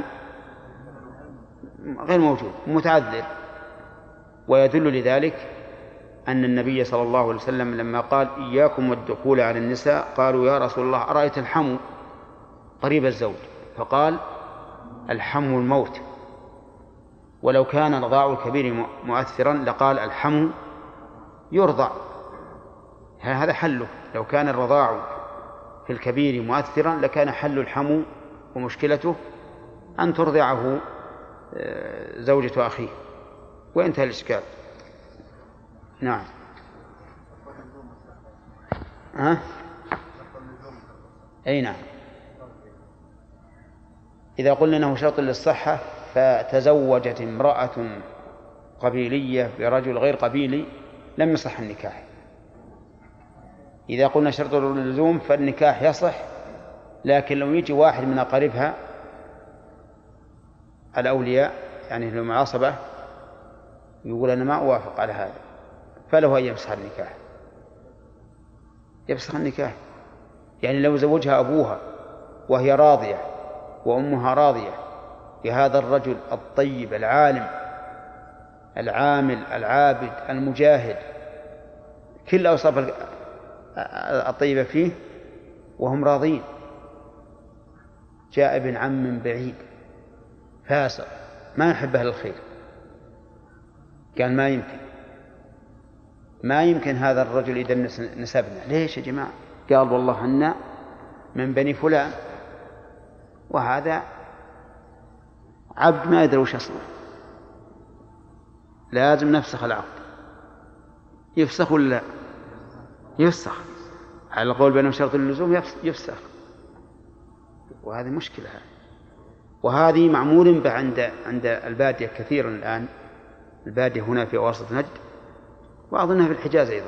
غير موجود متعذر. ويدل لذلك أن النبي صلى الله عليه وسلم لما قال: إياكم والدخول على النساء، قالوا: يا رسول الله، أرأيت الحمو قريب الزوج؟ فقال: الحمو الموت. ولو كان رضاع الكبير مؤثرا لقال: الحمو يرضع، هذا حله. لو كان الرضاع في الكبير مؤثرا لكان حل الحمو ومشكلته أن ترضعه زوجة أخيه، وانتهى الإشكال. نعم. أي نعم. إذا قلنا أنه شرط للصحة فتزوجت امرأة قبيلية برجل غير قبيلي لم يصح النكاح. إذا قلنا شرط اللزوم فالنكاح يصح، لكن لو يجي واحد من أقاربها الأولياء يعني المعاصبة يقول: أنا ما أوافق على هذا، فله أن يفسخ النكاح. يفسخ النكاح، يعني لو زوجها أبوها وهي راضية وأمها راضية بهذا الرجل الطيب العالم العامل العابد المجاهد، كل أوصاف الطيبة فيه، وهم راضين، جاء ابن عم من بعيد فاسق ما يحب أهل الخير، قال: ما يمكن هذا الرجل يدنس نسبنا. ليش يا جماعة؟ قال: والله أن من بني فلان، وهذا عبد ما يدري وش أصله، لازم نفسخ العقد. يفسخ ولا لا؟ يفسخ، على القول بأنه شرط اللزوم يفسخ، وهذه مشكلة. وهذه معمول به عند البادية كثيرا الآن، البادية هنا في وسط نجد، وأظنها في الحجاز أيضا.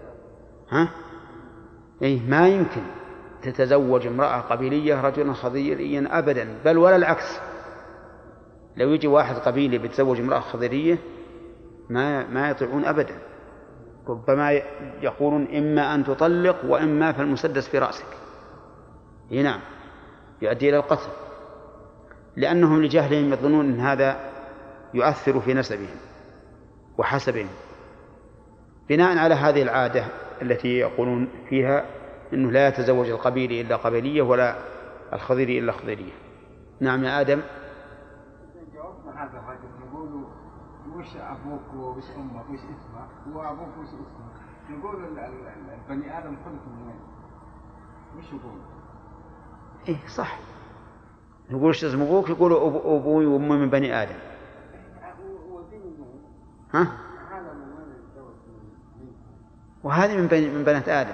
ما يمكن تتزوج امرأة قبيلية رجلا خضيريا أبدا، بل ولا العكس. لو يجي واحد قبيلي بيتزوج امرأة خضيرية ما يطيعون أبدا، ربما يقولون: إما أن تطلق وإما فالمسدس في رأسك. نعم، يؤدي إلى القتل، لأنهم لجهلهم يظنون أن هذا يؤثر في نسبهم وحسبهم، بناء على هذه العادة التي يقولون فيها أنه لا يتزوج القبيلي إلا قبيلية ولا الخضيري إلا خضيرية. نعم يا آدم. جاوبنا هذا الرجل، يقولوا: وش أبوك وش أمك وش اسمك؟ هو أبوك وش اسمك؟ يقول البني آدم خلق من وين؟ وش يقول؟ إيه صح. يقول إيش اسم أبوك؟ يقول أبوي وأمي من بني آدم. ها؟ وهذه من بنات آدم.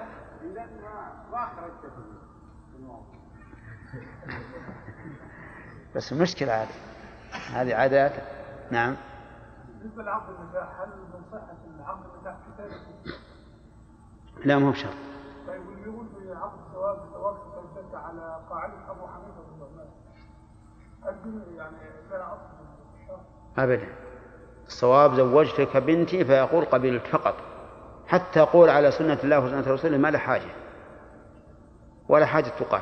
بس المشكلة هذه عادات. نعم. بالنسبة لعقد النكاح هل من صحة عقد النكاح كتابة؟ لا مو بشرط. طيب يقول في عقد الزواج تنتج على قاعدة أبو حنيفة بن النعمان. هل يعني لا أصل؟ أبدا. الصواب زوجتك بنتي فيقول قبلت فقط، حتى يقول على سنة الله وسنة رسوله ما له حاجة ولا حاجة تقال.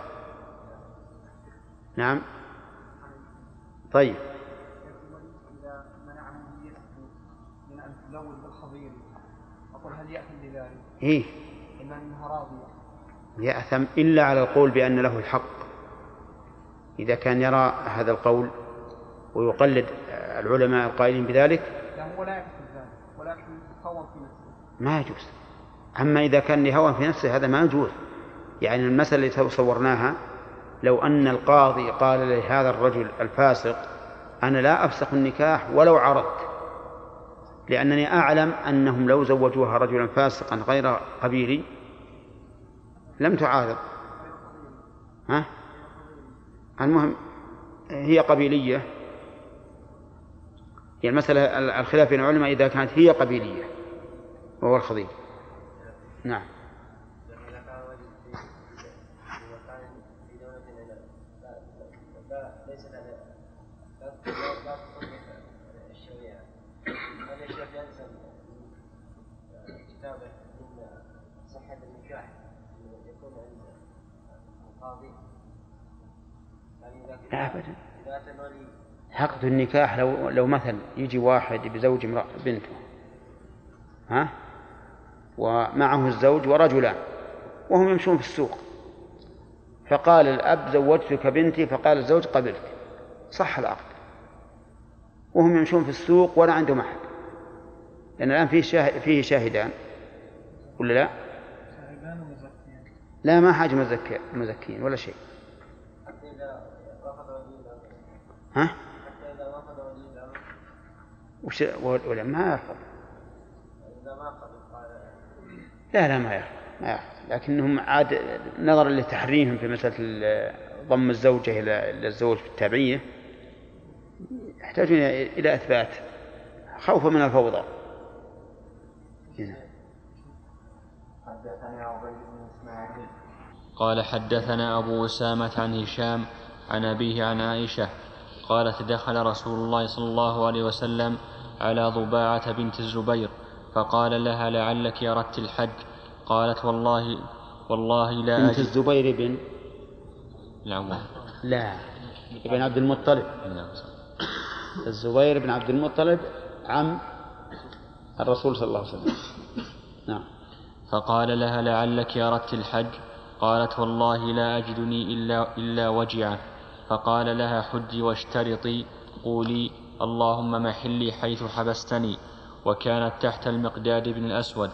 نعم. طيب. إذا منع من أن تزوج بالخضير أقول هل يأثم بذلك؟ إيه. إما أنها راضية. يأثم إلا على القول بأن له الحق، إذا كان يرى هذا القول ويقلد العلماء القائلين بذلك. لا هو لا يقصد ذلك ولكن يتصور في نفسه ما يجوز. أما إذا كان لهوى في نفسه هذا ما يجوز. يعني المسألة اللي صورناها لو أن القاضي قال لهذا الرجل الفاسق أنا لا أفسخ النكاح ولو عرضت، لأنني أعلم أنهم لو زوجوها رجلا فاسقا غير قبيلي لم تعارض. ها؟ المهم هي قبيلية، يعني المسألة الخلاف بين العلماء إذا كانت هي قبيلية وهو الخضير. نعم. لا أبدا. عقد النكاح لو مثلا يجي واحد بزوج بنته، ها، ومعه الزوج ورجلان وهم يمشون في السوق، فقال الأب زوجتك بنتي فقال الزوج قبلت، صح العقد وهم يمشون في السوق ولا عندهم أحد، لأن الآن فيه شاهدان ولا لا؟ لا ما حاجة مزكين ولا شيء. ها؟ ولا ما يرفض. لا ما يرفض، لكنهم عاد نظرا لتحريمهم في مسألة ضم الزوجة إلى الزوج بالتابعية يحتاجون إلى إثبات خوفا من الفوضى. قال حدثنا أبو أسامة عن هشام عن أبيه عن عائشة قالت دخل رسول الله صلى الله عليه وسلم على ضباعة بنت الزبير فقال لها لعلك أردت الحج؟ قالت والله لا بنت الزبير بن العوام لا ابن عبد المطلب. الزبير بن عبد المطلب عم الرسول صلى الله عليه وسلم. نعم. فقال لها لعلك أردت الحج؟ قالت والله لا أجدني إلا وجعا. فقال لها حجي واشترطي قولي اللهم محلي حيث حبستني. وكانت تحت المقداد بن الأسود.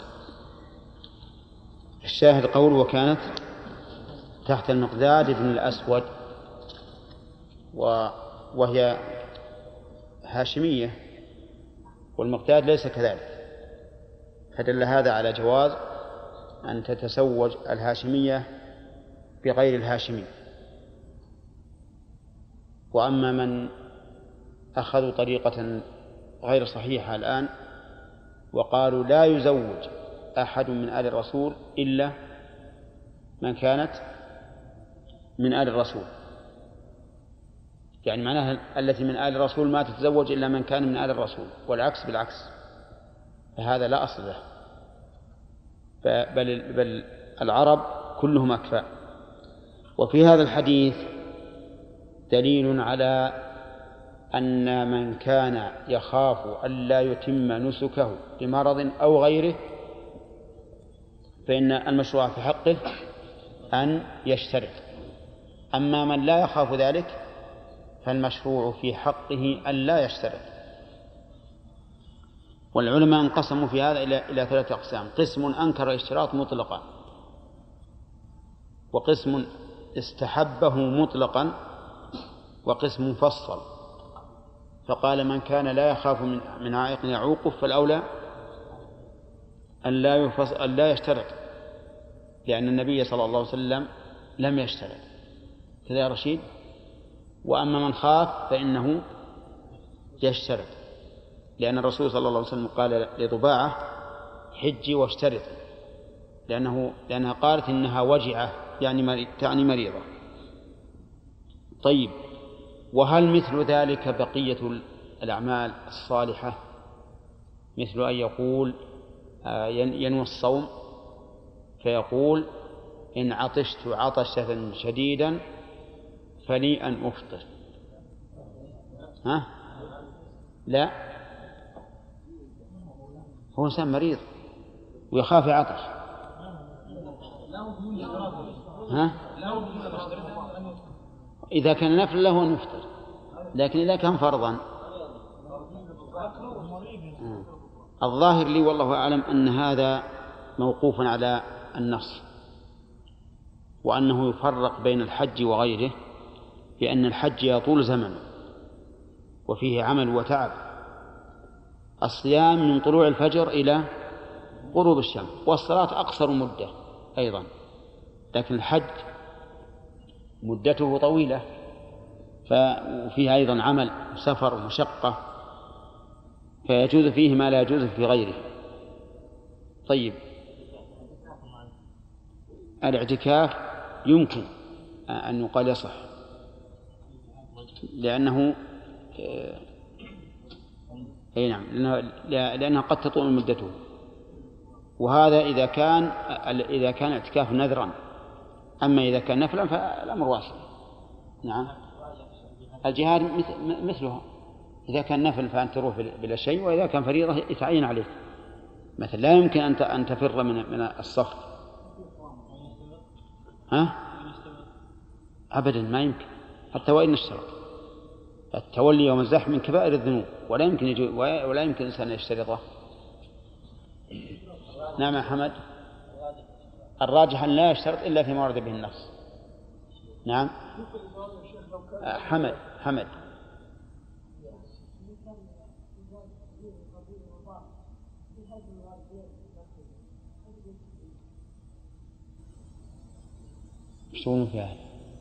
الشاهد قول وكانت تحت المقداد بن الأسود وهي هاشمية والمقداد ليس كذلك، فدل هذا على جواز أن تتزوج الهاشمية بغير الهاشمي. وأما من أخذوا طريقة غير صحيحة الآن وقالوا لا يزوج أحد من آل الرسول إلا من كانت من آل الرسول، يعني معناها التي من آل الرسول ما تتزوج إلا من كان من آل الرسول، والعكس بالعكس، فهذا لا أصل له، بل العرب كلهم أكفاء. وفي هذا الحديث دليل على أن من كان يخاف ألا يتم نسكه لمرض أو غيره فإن المشروع في حقه أن يشترط. أما من لا يخاف ذلك فالمشروع في حقه أن لا يشترط. والعلماء انقسموا في هذا إلى 3 أقسام: قسم أنكر الاشتراط مطلقا وقسم استحبه مطلقا وقسم فصل، فقال من كان لا يخاف من عائق يعوقه فالأولى أن لا يشترط، لأن النبي صلى الله عليه وسلم لم يشترط كذا يا رشيد. وأما من خاف فإنه يشترط، لأن الرسول صلى الله عليه وسلم قال لضباعة حجي واشترط، لأنها قالت إنها وجعة يعني مريضة. طيب، وهل مثل ذلك بقية الأعمال الصالحة؟ مثل أن يقول ينوي الصوم فيقول إن عطشت عطشة شديدا فلي أن أفطر. لا، هو إنسان مريض ويخاف يعطش. إذا كان نفل له أن يفطر، لكن إذا كان فرضا الظاهر لي والله أعلم أن هذا موقوف على النص، وأنه يفرق بين الحج وغيره، لأن الحج يطول زمن وفيه عمل وتعب. الصيام من طلوع الفجر إلى غروب الشمس، والصلاة أقصر مدة أيضا، لكن الحج مدته طويلة وفيها أيضا عمل وسفر ومشقة، فيجوز فيه ما لا يجوز في غيره. طيب، الاعتكاف يمكن أن يقال يصح، لأنه لأنها قد تطول مدته، وهذا إذا كان اعتكاف نذرا. أما إذا كان نفلا فالأمر واسع. نعم، الجهاد مثلها، إذا كان نفل فأنت تروح بلا شيء، وإذا كان فريضة يتعين عليك. مثلا لا يمكن أن تفر من الصف. أبدا ما يمكن، حتى وإن اشترط. التولي يوم الزحف من كبائر الذنوب، ولا يمكن إنسان يشترطه. نعم يا حمد، الراجح أن لا يشترط إلا فيما ورد به النص. نعم حمد شو فيها؟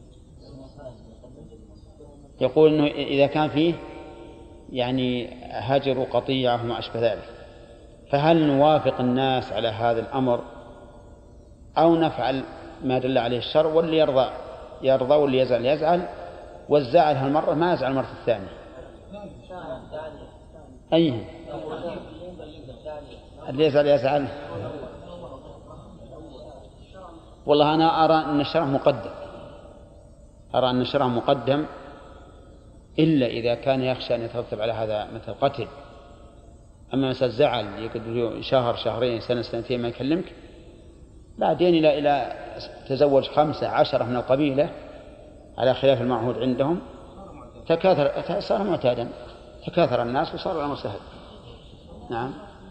يقول إنه إذا كان فيه يعني هجر قطيعة وما أشبه ذلك، فهل نوافق الناس على هذا الأمر أو نفعل ما دل عليه الشرع؟ واللي يرضى واللي يزعل، والزعل هالمرة ما يزعل المرة الثانية. أيهم اللي يزعل. والله أنا أرى أن الشرع مقدم، إلا إذا كان يخشى أن يترتب على هذا مثل قتل. أما مثل زعل يقدر شهر شهرين سنة سنتين ما يكلمك، بعدين إلى تزوج 15 من القبيلة على خلاف المعهود عندهم، صار معتادا، تكاثر الناس وصار الأمر سهل. نعم.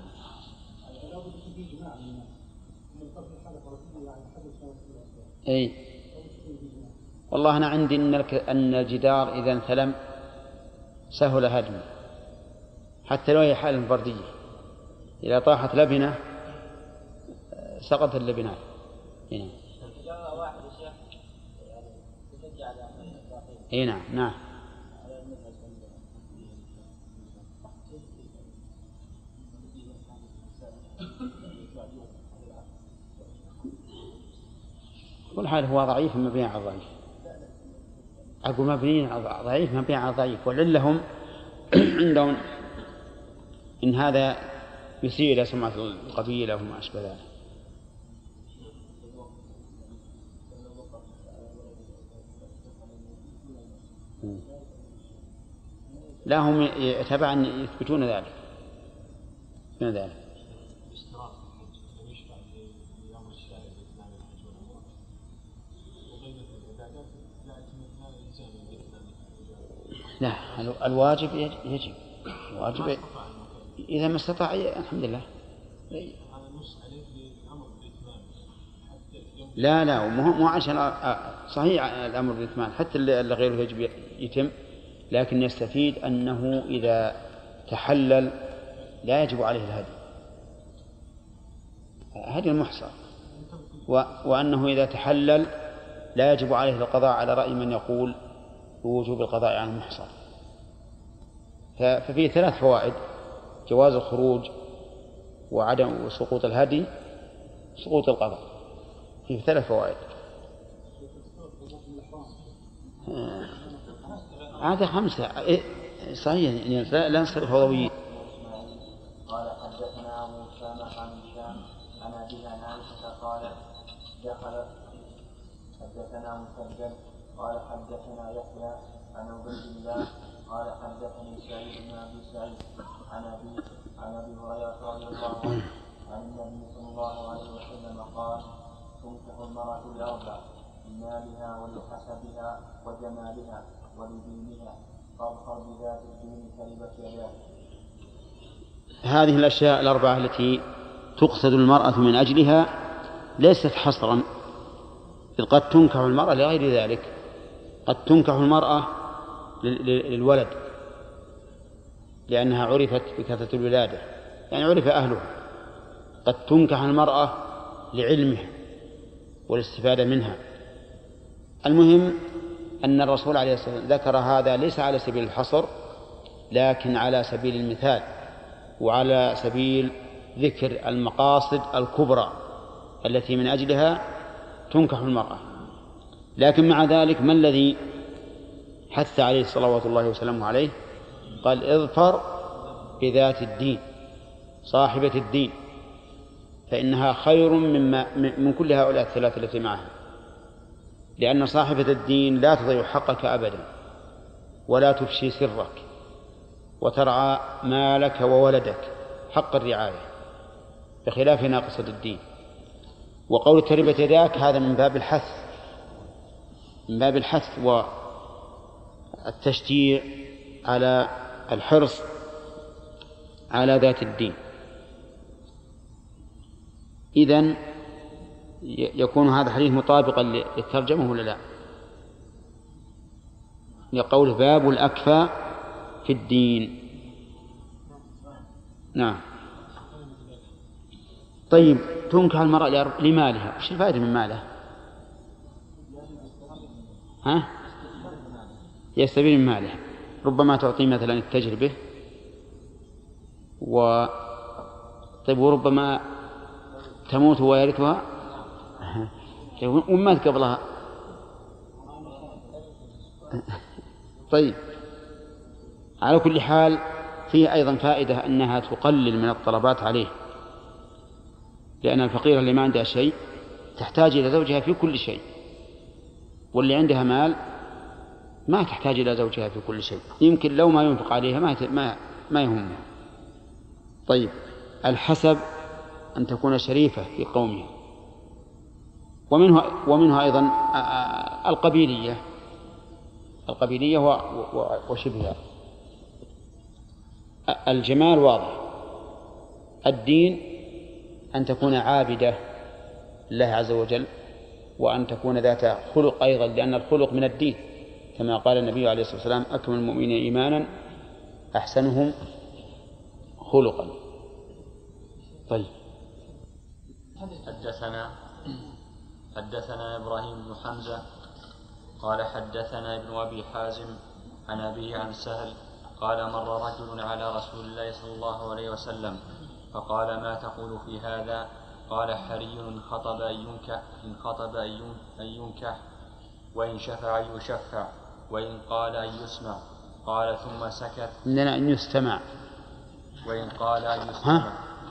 أي والله أنا عندي أن الجدار إذا انثلم سهل هدمه، حتى لو هي حالة فردية، إذا طاحت لبنة سقط اللبنات. هنا نعم كل حال هو ضعيف مبني على ضعيف. أقول مبني على ضعيف مبني على ضعيف، ولعلهم عندهم إن هذا يسيء إلى سمعة القبيلة وما أشبه ذلك. لا، هم تبعا يثبتون ذلك. لا، الواجب يجب، الواجب إذا ما استطاع الحمد لله. لا مو عشان صحيح الأمر بالإتمام حتى اللي غيره يجب يتم، لكن يستفيد أنه إذا تحلل لا يجب عليه الهدي، هدي المحصر، وأنه إذا تحلل لا يجب عليه القضاء على رأي من يقول بوجوب القضاء عن المحصر. ففيه 3 فوائد: جواز الخروج، وعدم سقوط الهدي، سقوط القضاء. فيه 3 فوائد. هذا 5 صحيح، يعني لا نصير فوضويين. قال حدثنا أبو أسامة عن هشام عن أبيه عن عائشة قالت دخل. حدثنا مسدد قال حدثنا يحيى عن عبيد الله قال حدثني سعيد بن أبي سعيد عن أبي هريرة رضي الله عنه عن النبي صلى الله عليه وسلم قال: تنكح المرأة ل4: لمالها ولحسبها وجمالها ولدينها فاظفر بذات الدين تربت يداك. هذه الأشياء 4 التي تقصد المرأة من أجلها ليست حصرا، إذ قد تنكح المرأة لغير ذلك. قد تنكح المرأة للولد لأنها عرفت بكثرة الولادة، يعني عرف أهلها. قد تنكح المرأة لعلمها والاستفادة منها. المهم أن الرسول عليه الصلاة والسلام ذكر هذا ليس على سبيل الحصر، لكن على سبيل المثال، وعلى سبيل ذكر المقاصد الكبرى التي من أجلها تنكح المرأة. لكن مع ذلك ما الذي حث عليه صلوات الله وسلامه عليه؟ قال: اظفر بذات الدين، صاحبة الدين، فإنها خير من كل هؤلاء 3 التي معها، لأن صاحبة الدين لا تضيع حقك أبدا، ولا تفشي سرك، وترعى مالك وولدك حق الرعاية، بخلاف ناقصة الدين. وقول تربت يداك هذا من باب الحث والتشجيع على الحرص على ذات الدين. إذن يكون هذا الحديث مطابقا للترجمة ولا لا؟ يقول باب الأكفى في الدين. نعم. طيب، تنكح المرأة لمالها، وش الفائدة من مالها؟ يستفيد من مالها، ربما تعطي مثلا التجربة طيب، وربما تموت ويرثها ومات قبلها. طيب، على كل حال فيه أيضا فائدة أنها تقلل من الطلبات عليه، لأن الفقيرة اللي ما عندها شيء تحتاج إلى زوجها في كل شيء، واللي عندها مال ما تحتاج إلى زوجها في كل شيء، يمكن لو ما ينفق عليها ما يهمها. طيب، الحسب أن تكون شريفة في قومها، ومنها أيضا القبيلية وشبهها. الجمال واضح. الدين أن تكون عابدة لله عز وجل، وأن تكون ذات خلق أيضا، لأن الخلق من الدين، كما قال النبي عليه الصلاة والسلام: أكمل المؤمنين إيمانا أحسنهم خلقا. طيب، حدثنا إبراهيم بن حمزة قال حدثنا ابن أبي حازم عن أبيه عن سهل قال: مر رجل على رسول الله صلى الله عليه وسلم فقال: ما تقول في هذا؟ قال: حري إن خطب أن ينكح، وإن شفع أن يشفع، وإن قال أن يسمع. قال ثم سكت. عندنا أن يستمع. وإن قال أن يستمع.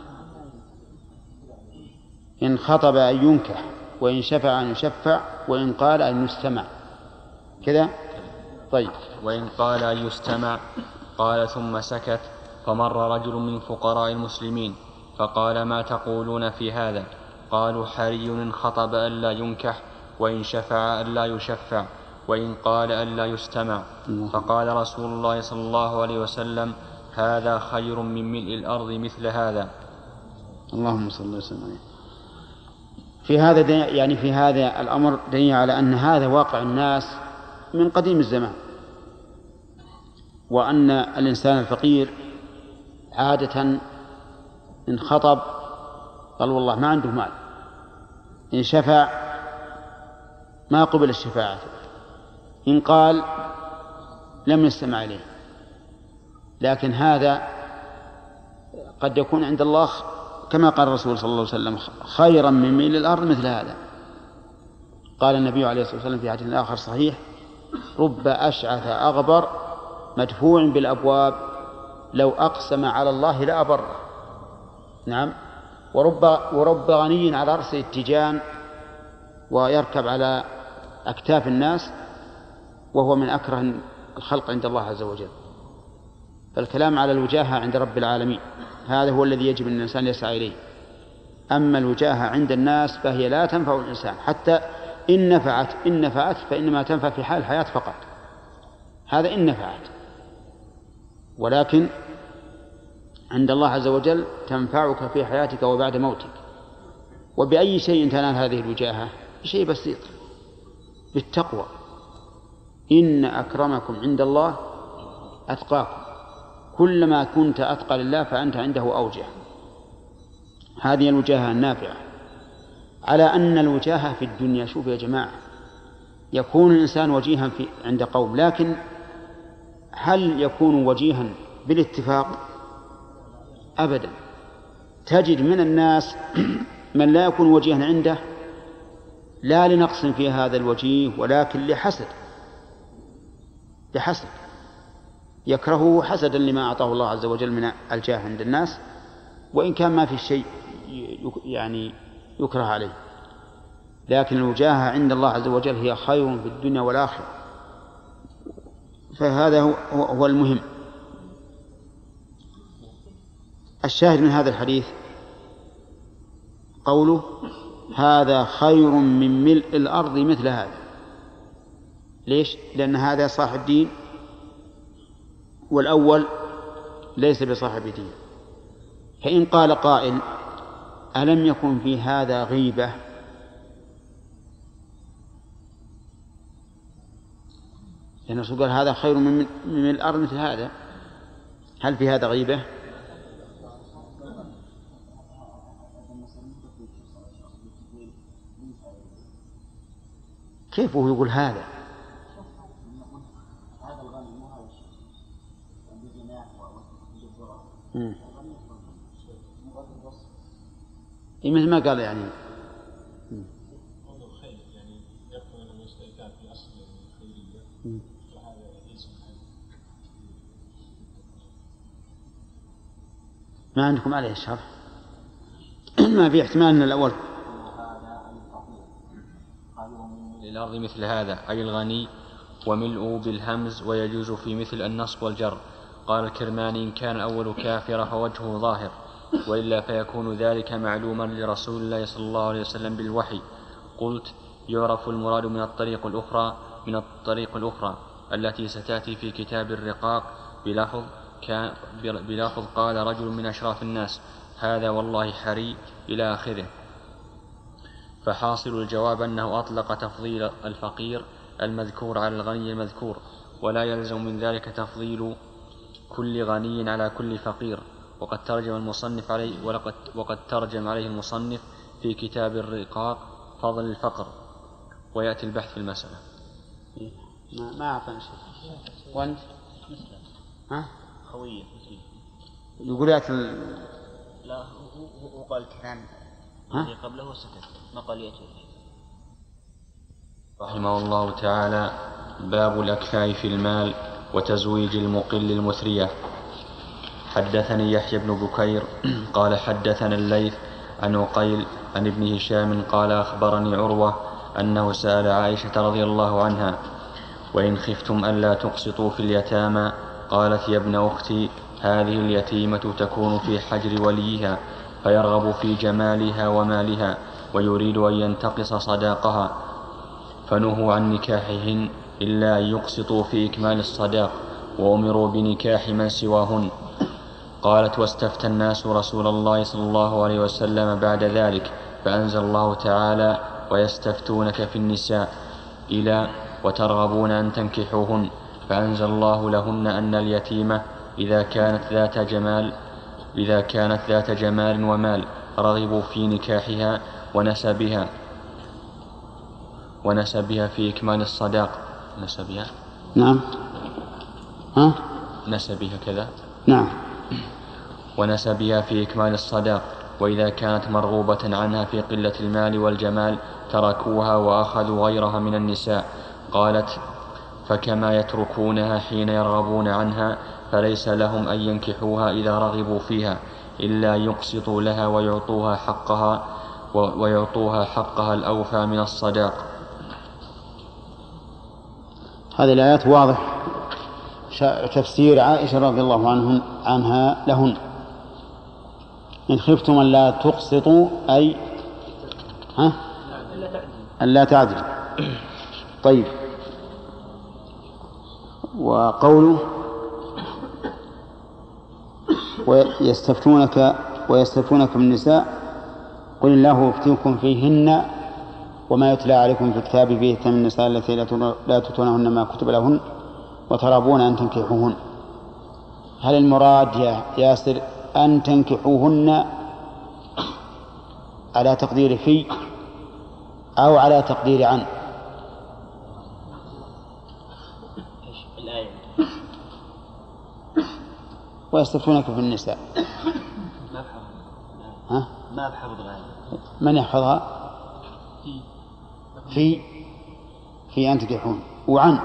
إن خطب أن ينكح، وإن شفع أن يشفع، وإن قال أن يستمع كذا. طيب، وإن قال أن يستمع. قال ثم سكت. فمر رجل من فقراء المسلمين فقال: ما تقولون في هذا؟ قالوا: حري إن خطب ألا ينكح، وإن شفع ألا يشفع، وإن قال ألا يستمع. فقال رسول الله صلى الله عليه وسلم: هذا خير من ملء الأرض مثل هذا. اللهم صل وسلم عليه. في هذا الأمر دليل على أن هذا واقع الناس من قديم الزمان، وأن الإنسان الفقير عادة إن خطب قال والله ما عنده مال، إن شفع ما قبل الشفاعة، إن قال لم يستمع إليه. لكن هذا قد يكون عند الله كما قال الرسول صلى الله عليه وسلم خيرا من ميل الأرض مثل هذا. قال النبي عليه الصلاة والسلام في حديث آخر صحيح: رب أشعث أغبر مدفوع بالأبواب لو أقسم على الله لأبره. نعم. ورب غني على رأسه التيجان ويركب على أكتاف الناس وهو من أكره الخلق عند الله عز وجل. فالكلام على الوجاهة عند رب العالمين هذا هو الذي يجب أن الإنسان يسعى إليه. أما الوجاهة عند الناس فهي لا تنفع الإنسان، حتى إن نفعت فإنما تنفع في حال الحياة فقط، هذا إن نفعت، ولكن عند الله عز وجل تنفعك في حياتك وبعد موتك. وبأي شيء تنال هذه الوجاهة؟ بشيء بسيط، بالتقوى. إن أكرمكم عند الله أتقاكم، كلما كنت أتقى لله فأنت عنده أوجه. هذه الوجاهة النافعة. على أن الوجاهة في الدنيا، شوف يا جماعة، يكون الإنسان وجيها عند قوم، لكن هل يكون وجيها بالاتفاق؟ أبدا. تجد من الناس من لا يكون وجيها عنده لا لنقص في هذا الوجيه، ولكن لحسد يكرهه حسدا لما أعطاه الله عز وجل من الجاه عند الناس، وإن كان ما في شيء يعني يكره عليه. لكن الوجاهة عند الله عز وجل هي خير في الدنيا والآخرة، فهذا هو المهم. الشاهد من هذا الحديث قوله: هذا خير من ملء الأرض مثل هذا. ليش؟ لأن هذا صاحب دين والأول ليس بصاحب دين. فإن قال قائل: ألم يكن في هذا غيبة؟ لأن الرسول قال هذا خير من الأرض مثل هذا، هل في هذا غيبة؟ كيف هو يقول هذا؟ مثل ما قال يعني ما عندكم عليه الشرح؟ ما في احتمال أن الأول للأرض مثل هذا أي الغني، وملء بالهمز ويجوز في مثل النصب والجر. قال الكرماني: إن كان الأول كافرا فوجهه ظاهر، وإلا فيكون ذلك معلوما لرسول الله صلى الله عليه وسلم بالوحي. قلت: يعرف المراد من الطريق الأخرى التي ستأتي في كتاب الرقاق بلفظ قال رجل من أشراف الناس: هذا والله حري إلى آخره. فحاصل الجواب أنه أطلق تفضيل الفقير المذكور على الغني المذكور، ولا يلزم من ذلك تفضيل كل غني على كل فقير. وقد ترجم عليه المصنف في كتاب الرقاق فضل الفقر، ويأتي البحث في المسألة. ما أعطاني شيء. وأنت؟ ها؟ خوية يقول لا، هو قال الكلام الذي قبله وسكت، ما قال يأتي. رحمه الله تعالى: باب الأكفاء في المال وتزويج المقل المثرية. حدثني يحيى بن بكير قال حدثنا الليث عن عقيل عن ابن هشام قال أخبرني عروة أنه سأل عائشة رضي الله عنها: وإن خفتم ألا تقسطوا في اليتامى؟ قالت: يا ابن أختي، هذه اليتيمة تكون في حجر وليها فيرغب في جمالها ومالها ويريد أن ينتقص صداقها، فنهوا عن نكاحهن إلا أن يقسطوا في إكمال الصداق، وأمروا بنكاح من سواهن. قالت: واستفتى الناس رسول الله صلى الله عليه وسلم بعد ذلك فأنزل الله تعالى ويستفتونك في النساء إلى وترغبون أن تنكحوهن، فأنزل الله لهن أن اليتيمة إذا كانت ذات جمال ومال رغبوا في نكاحها ونسبها في إكمال الصداق. نسبها نعم نسبها كذا نعم ونسبها في إكمال الصداق. وإذا كانت مرغوبة عنها في قلة المال والجمال تركوها وأخذوا غيرها من النساء. قالت: فكما يتركونها حين يرغبون عنها فليس لهم أن ينكحوها إذا رغبوا فيها إلا يقسطوا لها ويعطوها حقها الأوفى من الصداق. هذه الآيات واضح تفسير عائشة رضي الله عنها لهن: إن خفتم أن لا تقسطوا أي أن لا تعدلوا. طيب، وقوله ويستفتونك في النساء قل الله يفتيكم فيهن وما يتلى عليكم في الكتاب به من النساء التي لا تؤتونهن ما كتب لهن وترغبون أن تنكحوهن. هل المراد يا ياسر أن تنكحوهن على تقدير في أو على تقدير عن؟ ويستفتونك في النساء ما بحفظ الآية. من يحفظها؟ في أن تنكحون وعن،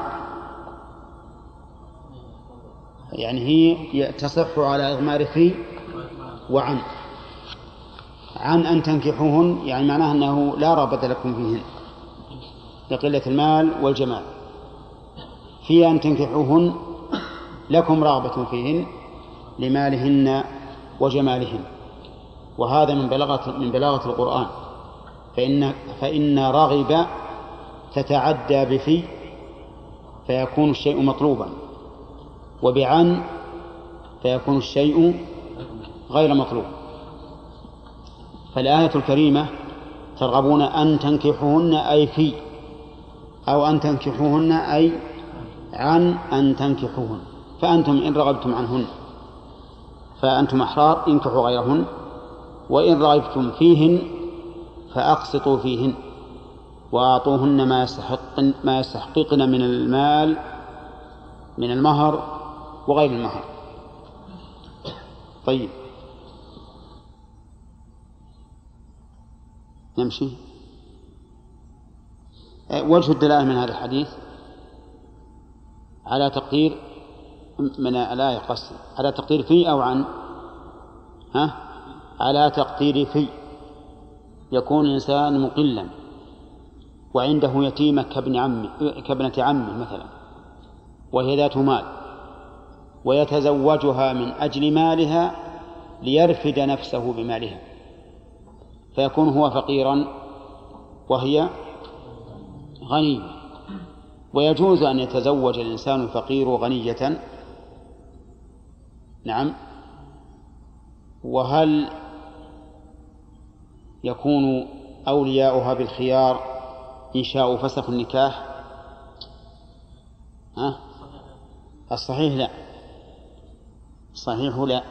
يعني هي تصح على إضمار في وعن. عن أن تنكحوهن يعني معناه أنه لا رغبة لكم فيهن لقلة المال والجمال. في أن تنكحوهن لكم رغبة فيهن لمالهن وجمالهن. وهذا من بلاغة القرآن، فإن رغب تتعدى بفي فيكون الشيء مطلوبا، وبعن فيكون الشيء غير مطلوب. فالآية الكريمة ترغبون أن تنكحوهن أي في، أو أن تنكحوهن أي عن أن تنكحوهن. فأنتم إن رغبتم عنهن فأنتم أحرار انكحوا غيرهن، وإن رغبتم فيهن فأقسطوا فيهن وأعطوهن ما يستحققن من المال من المهر وغير المهر. طيب، نمشي. وجه الدلالة من هذا الحديث على تقدير من الآية قصد على تقدير في أو عن. على تقدير في يكون الإنسان مقلا وعنده يتيمة كابنة عمه مثلا، وهي ذات مال، ويتزوجها من أجل مالها ليرفد نفسه بمالها، فيكون هو فقيرا وهي غنية. ويجوز أن يتزوج الإنسان الفقير غنية. نعم. وهل يكون أولياؤها بالخيار إن شاءوا فسخ النكاح؟ الصحيح لا، الصحيح لا.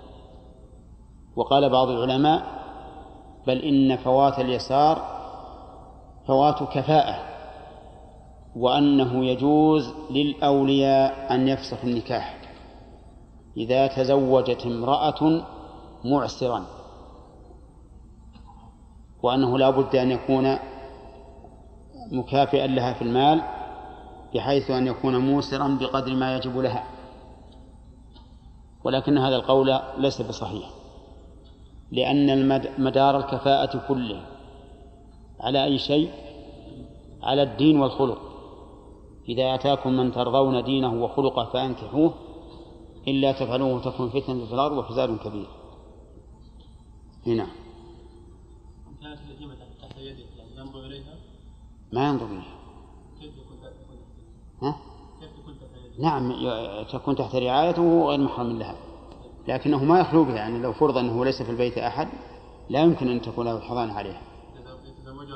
وقال بعض العلماء بل إن فوات اليسار فوات كفاءة، وأنه يجوز للأولياء أن يفسخ النكاح إذا تزوجت امرأة معسرا، وأنه لا بد أن يكون مكافئا لها في المال بحيث أن يكون موسرا بقدر ما يجب لها. ولكن هذا القول ليس بصحيح، لأن مدار الكفاءة كله على أي شيء؟ على الدين والخلق. إذا أتاكم من ترضون دينه وخلقه فأنكحوه إلا تفعلوه تكن فتنة في الأرض وفساد كبير. هنا كانت اليتيمة تحت يده ينظر إليها؟ ما ينظر إليها. كيف يكون تحت يده؟ نعم، تكون تحت رعايته غير محرم لها، لكنه ما يخلو بها. يعني لو فرض أنه ليس في البيت أحد لا يمكن أن تكون له الحضانة عليها.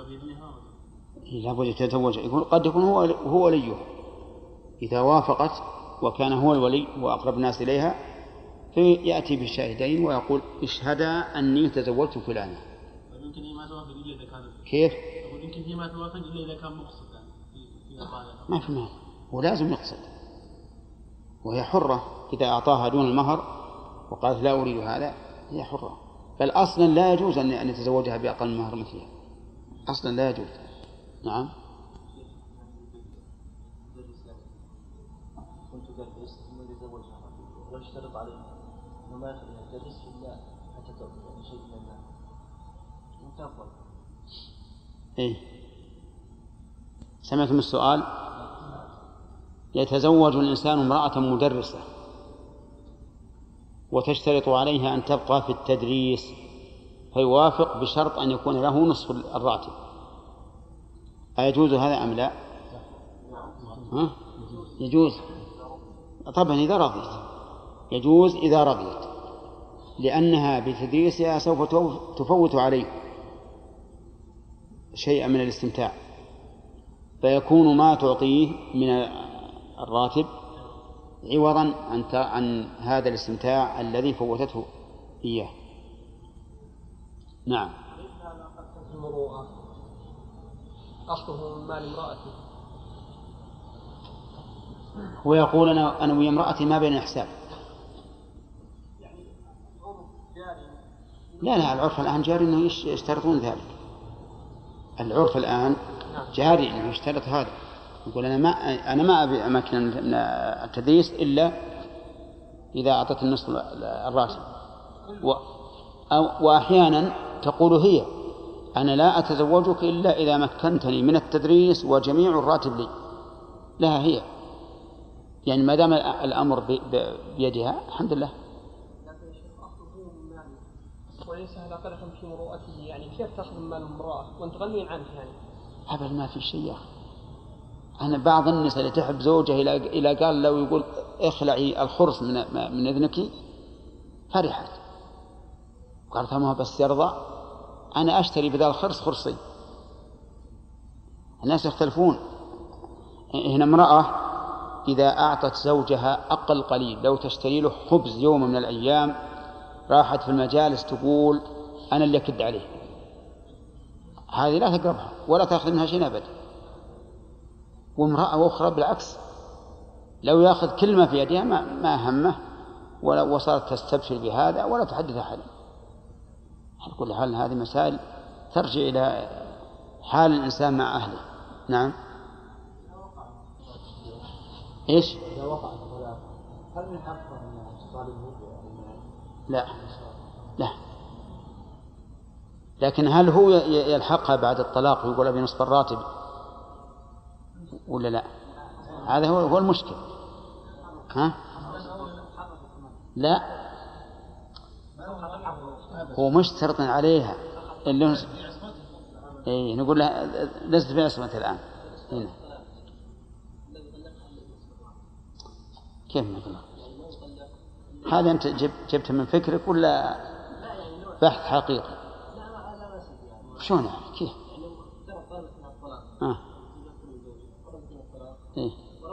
بإذنها لابد يتزوج، يكون قد يكون هو وليها إذا وافقت وكان هو الولي وأقرب الناس إليها، فيأتي بالشاهدين ويقول اشهدا أني تزوجت فلانة. يمكن هي ما توافق إلا إذا كان كيف؟ يمكن هي ما توافق إلا إذا كان مقصد ما في مال، ولازم يقصد، وهي حرة إذا أعطاها دون المهر وقالت لا أريد هذا هي حرة، بل أصلا لا يجوز أن يتزوجها بأقل مهر مثلها، أصلا لا يجوز. نعم. كنت أدرس ثم يتزوجها واشترط عليه أنه ما يخليها تدرس إلا حتى تأخذ شيء من المال. متفضل. إيه. سمعتم السؤال؟ يتزوج الإنسان امرأة مدرسة وتشترط عليها أن تبقى في التدريس، فيوافق بشرط أن يكون له نصف الراتب، أيجوز هذا أم لا؟ ها؟ يجوز طبعا إذا رضيت، يجوز إذا رضيت، لأنها بتدريسها سوف تفوت عليه شيئا من الاستمتاع، فيكون ما تعطيه من الراتب عوضا عن هذا الاستمتاع الذي فوتته إياه. نعم. المروءة أخذه من مال امرأته، هو يقول أنا ويا امرأتي ما بين حساب. لا العرف الآن جاري أنه يشترطون ذلك، العرف الآن جاري أنه يشترط هذا، يقول أنا ما أبي أماكن التدريس إلا إذا أعطت النصف الراتب، وأحيانا تقول هي أنا لا أتزوجك إلا إذا مكنتني من التدريس وجميع الراتب لي، لها هي، يعني ما دام الأمر بيدها الحمد لله. وليس هذا قدحا في مروءته، يعني كيف تأخذ من مال امرأة وأنت غني عنه؟ يعني أبدا ما في شيء يا أخي. أنا بعض النساء اللي تحب زوجها إلى قال لو يقول اخلعي الخرص من إذنك فرحت، قالت ما بس يرضى أنا أشتري بدل الخرص خرصي. الناس يختلفون. هنا امرأة إذا أعطت زوجها أقل قليل، لو تشتري له خبز يوم من الأيام، راحت في المجالس تقول أنا اللي أكد عليه، هذه لا تقربها ولا تأخذ منها شيء أبدا. وامرأة أخرى بالعكس، لو يأخذ كلمة في يدها ما همه، وصارت تستبشر بهذا ولا تحدث أحد. على كل حال هذه مسائل ترجع إلى حال الإنسان مع أهله. نعم. إيش؟ إذا وقع الطلاق هل من حقه أن تطالبه؟ لا لكن هل هو يلحقها بعد الطلاق ويقول أبي نصف الراتب ولا لا؟ هذا هو المشكل. ها؟ لا هو مشترط عليها اللي نقول لها لست بعصمة الآن. هنا كيف مثلا هذا أنت جبته من فكرك ولا بحث حقيقي؟ شلون يعني كيف؟ إيه؟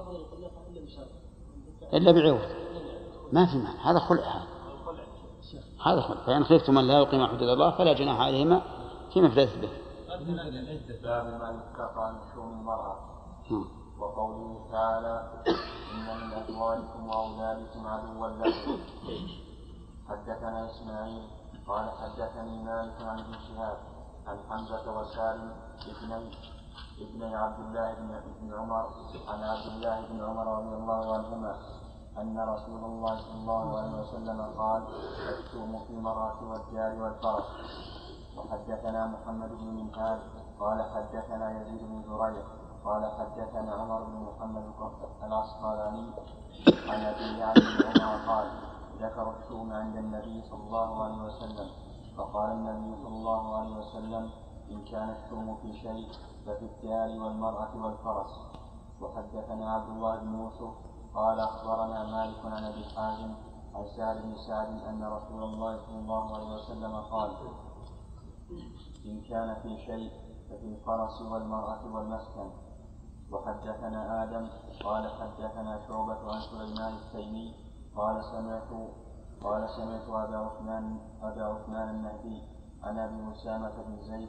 إلا بعوض ما في معنى، هذا خلع، هذا خلع. فإن خفتم أن لا يقيم حدود الله فلا جناح عليهما فيما افتدت به. باب ما يتقى عن شؤون المرأة وقوله تعالى إن من أزواجكم وأولادكم عدوا لكم. حدثنا إسماعيل قال حدثني مالك عن ابن شهاب عن حمزة وسالم ابن عبد الله بن عمر عن عبد الله بن عمر رضي الله عنهما أن رسول الله صلى الله عليه وسلم قال الشؤم في المرأة والجار والفرس. وحدثنا محمد بن منهال قال حدثنا يزيد بن زريع قال حدثنا عمر بن محمد العسقلاني عن أبي عن عمر قال ذكر الشؤم عند النبي صلى الله عليه وسلم فقال النبي صلى الله عليه وسلم إن كان الشؤم في شيء ففي الدار والمرأة والفرس. وحدثنا عبد الله بن يوسف قال أخبرنا مالك عن أبي حازم عن سهل بن سعد أن رسول الله صلى الله عليه وسلم قال إن كان في شيء ففي الفرس والمرأة والمسكن. وحدثنا آدم قال حدثنا شعبة عن سليمان التيمي قال سمعت أبا عثمان النهدي عن أبي أسامة بن زيد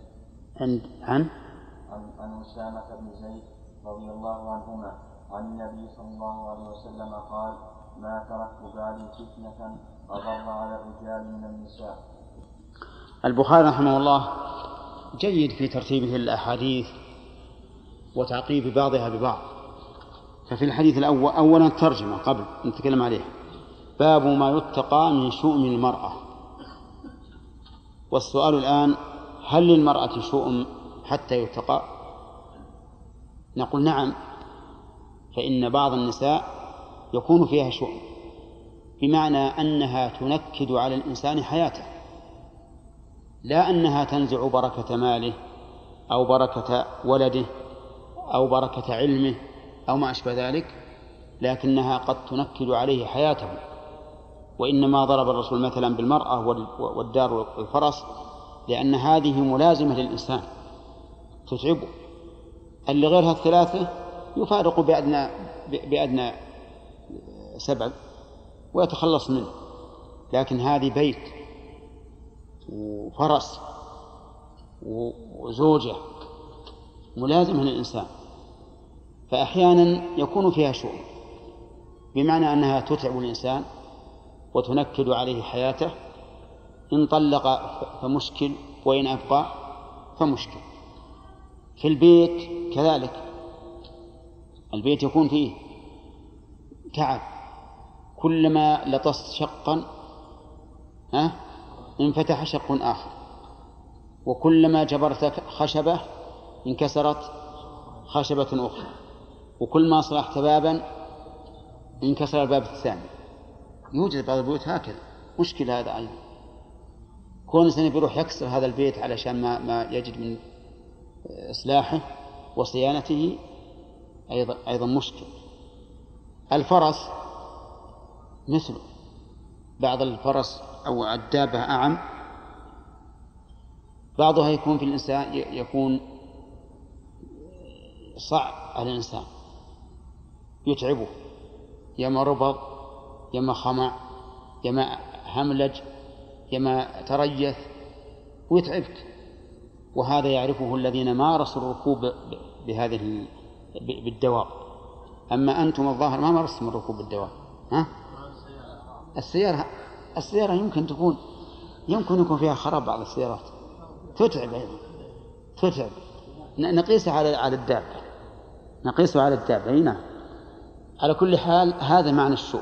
عن أسامة بن زيد رضي الله عنهما عن النبي صلى الله عليه وسلم قال: ما تركت بعدي فتنة أضر على الرجال من النساء. البخاري رحمه الله جيد في ترتيبه الأحاديث وتعقيب بعضها ببعض. ففي الحديث الأول أولا ترجمة قبل نتكلم عليه: باب ما يتقى من شؤم المرأة. والسؤال الآن: هل للمرأة شؤم حتى يتقى؟ نقول نعم، فإن بعض النساء يكون فيها شؤم، بمعنى أنها تنكد على الإنسان حياته، لا أنها تنزع بركة ماله أو بركة ولده أو بركة علمه أو ما أشبه ذلك، لكنها قد تنكد عليه حياته. وإنما ضرب الرسول مثلا بالمرأة والدار والفرس لأن هذه ملازمة للإنسان تتعبه. اللي غيرها الثلاثة يفارق بأدنى سبب ويتخلص منه، لكن هذه بيت وفرس وزوجة ملازمة للإنسان، فأحيانا يكون فيها شؤم، بمعنى أنها تتعب الإنسان وتنكد عليه حياته. إن طلق فمشكل، وإن أبقى فمشكل. في البيت كذلك، البيت يكون فيه تعب، كلما لطست شقا انفتح شق آخر، وكلما جبرت خشبة انكسرت خشبة أخرى، وكل ما صلحت بابا انكسر الباب الثاني. يوجد بعض البيوت هكذا، مشكل هذا أيضا. كون الإنسان بيروح يكسر هذا البيت علشان ما يجد من إصلاحه وصيانته أيضا مشكل. الفرس مثله، بعض الفرس أو الدابة أعم، بعضها يكون في الإنسان يكون صعب على الإنسان، يتعبه، يما ربض يما خمع يما هملج يما تريث ويتعبك. وهذا يعرفه الذين مارسوا الركوب بهذه بالدواب. أما أنتم الظاهر ما مارستم الركوب بالدواب. السيارة يمكن يكون فيها خراب. بعض السيارات تتعب أيضا، تتعب. نقيسها على الدابة. هنا على كل حال هذا معنى الشؤم،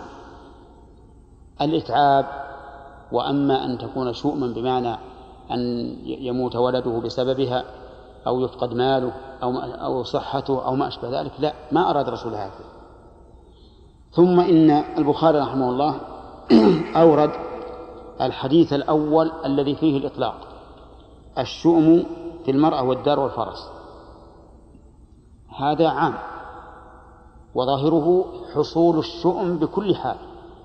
الإتعاب. وأما أن تكون شؤما بمعنى أن يموت ولده بسببها أو يفقد ماله أو صحته أو ما أشبه ذلك، لا، ما أراد رسول هذا. ثم إن البخاري رحمه الله أورد الحديث الأول الذي فيه الإطلاق: الشؤم في المرأة والدار والفرس. هذا عام، وظاهره حصول الشؤم بكل حال.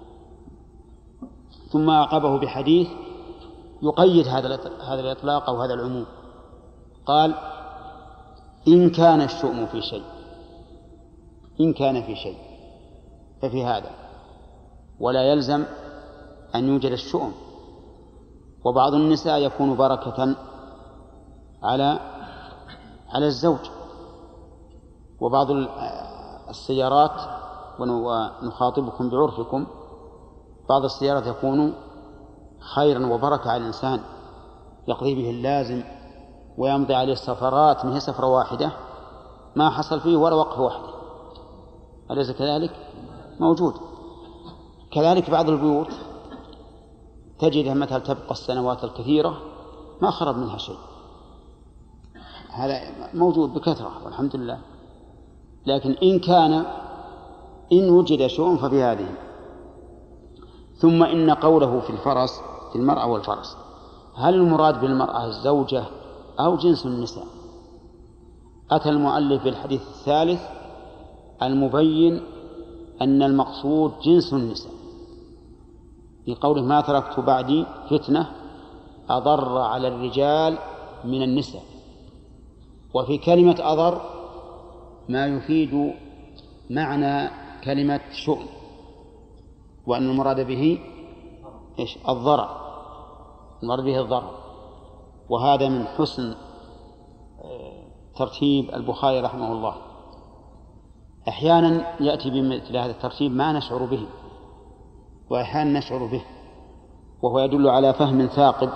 ثم أعقبه بحديث يقيد هذا الإطلاق أو هذا العموم. قال: إن كان الشؤم في شيء، إن كان في شيء ففي هذا، ولا يلزم أن يوجد الشؤم. وبعض النساء يكون بركة على الزوج، وبعض السيارات، ونخاطبكم بعرفكم، بعض السيارات يكون خيرا وبركة على الإنسان، يقضي به اللازم ويمضي عليه السفرات، من هي سفرة واحدة ما حصل فيه ولا وقفة واحدة. أليس كذلك؟ موجود. كذلك بعض البيوت تجدها مثلا تبقى السنوات الكثيرة ما خرب منها شيء، هذا موجود بكثرة والحمد لله. لكن إن وجد شؤم ففي هذه. ثم إن قوله في الفرس في المرأة والفرس، هل المراد بالمرأة الزوجة أو جنس النساء؟ أتى المؤلف بالحديث الثالث المبين أن المقصود جنس النساء، في قوله: ما تركت بعدي فتنة أضر على الرجال من النساء. وفي كلمة أضر ما يفيد معنى كلمة شؤم، وأن المراد به إيش؟ الضرر، المراد به الضرر. وهذا من حسن ترتيب البخاري رحمه الله. أحيانا يأتي بمثل هذا الترتيب ما نشعر به، وأحيانا نشعر به، وهو يدل على فهم ثاقب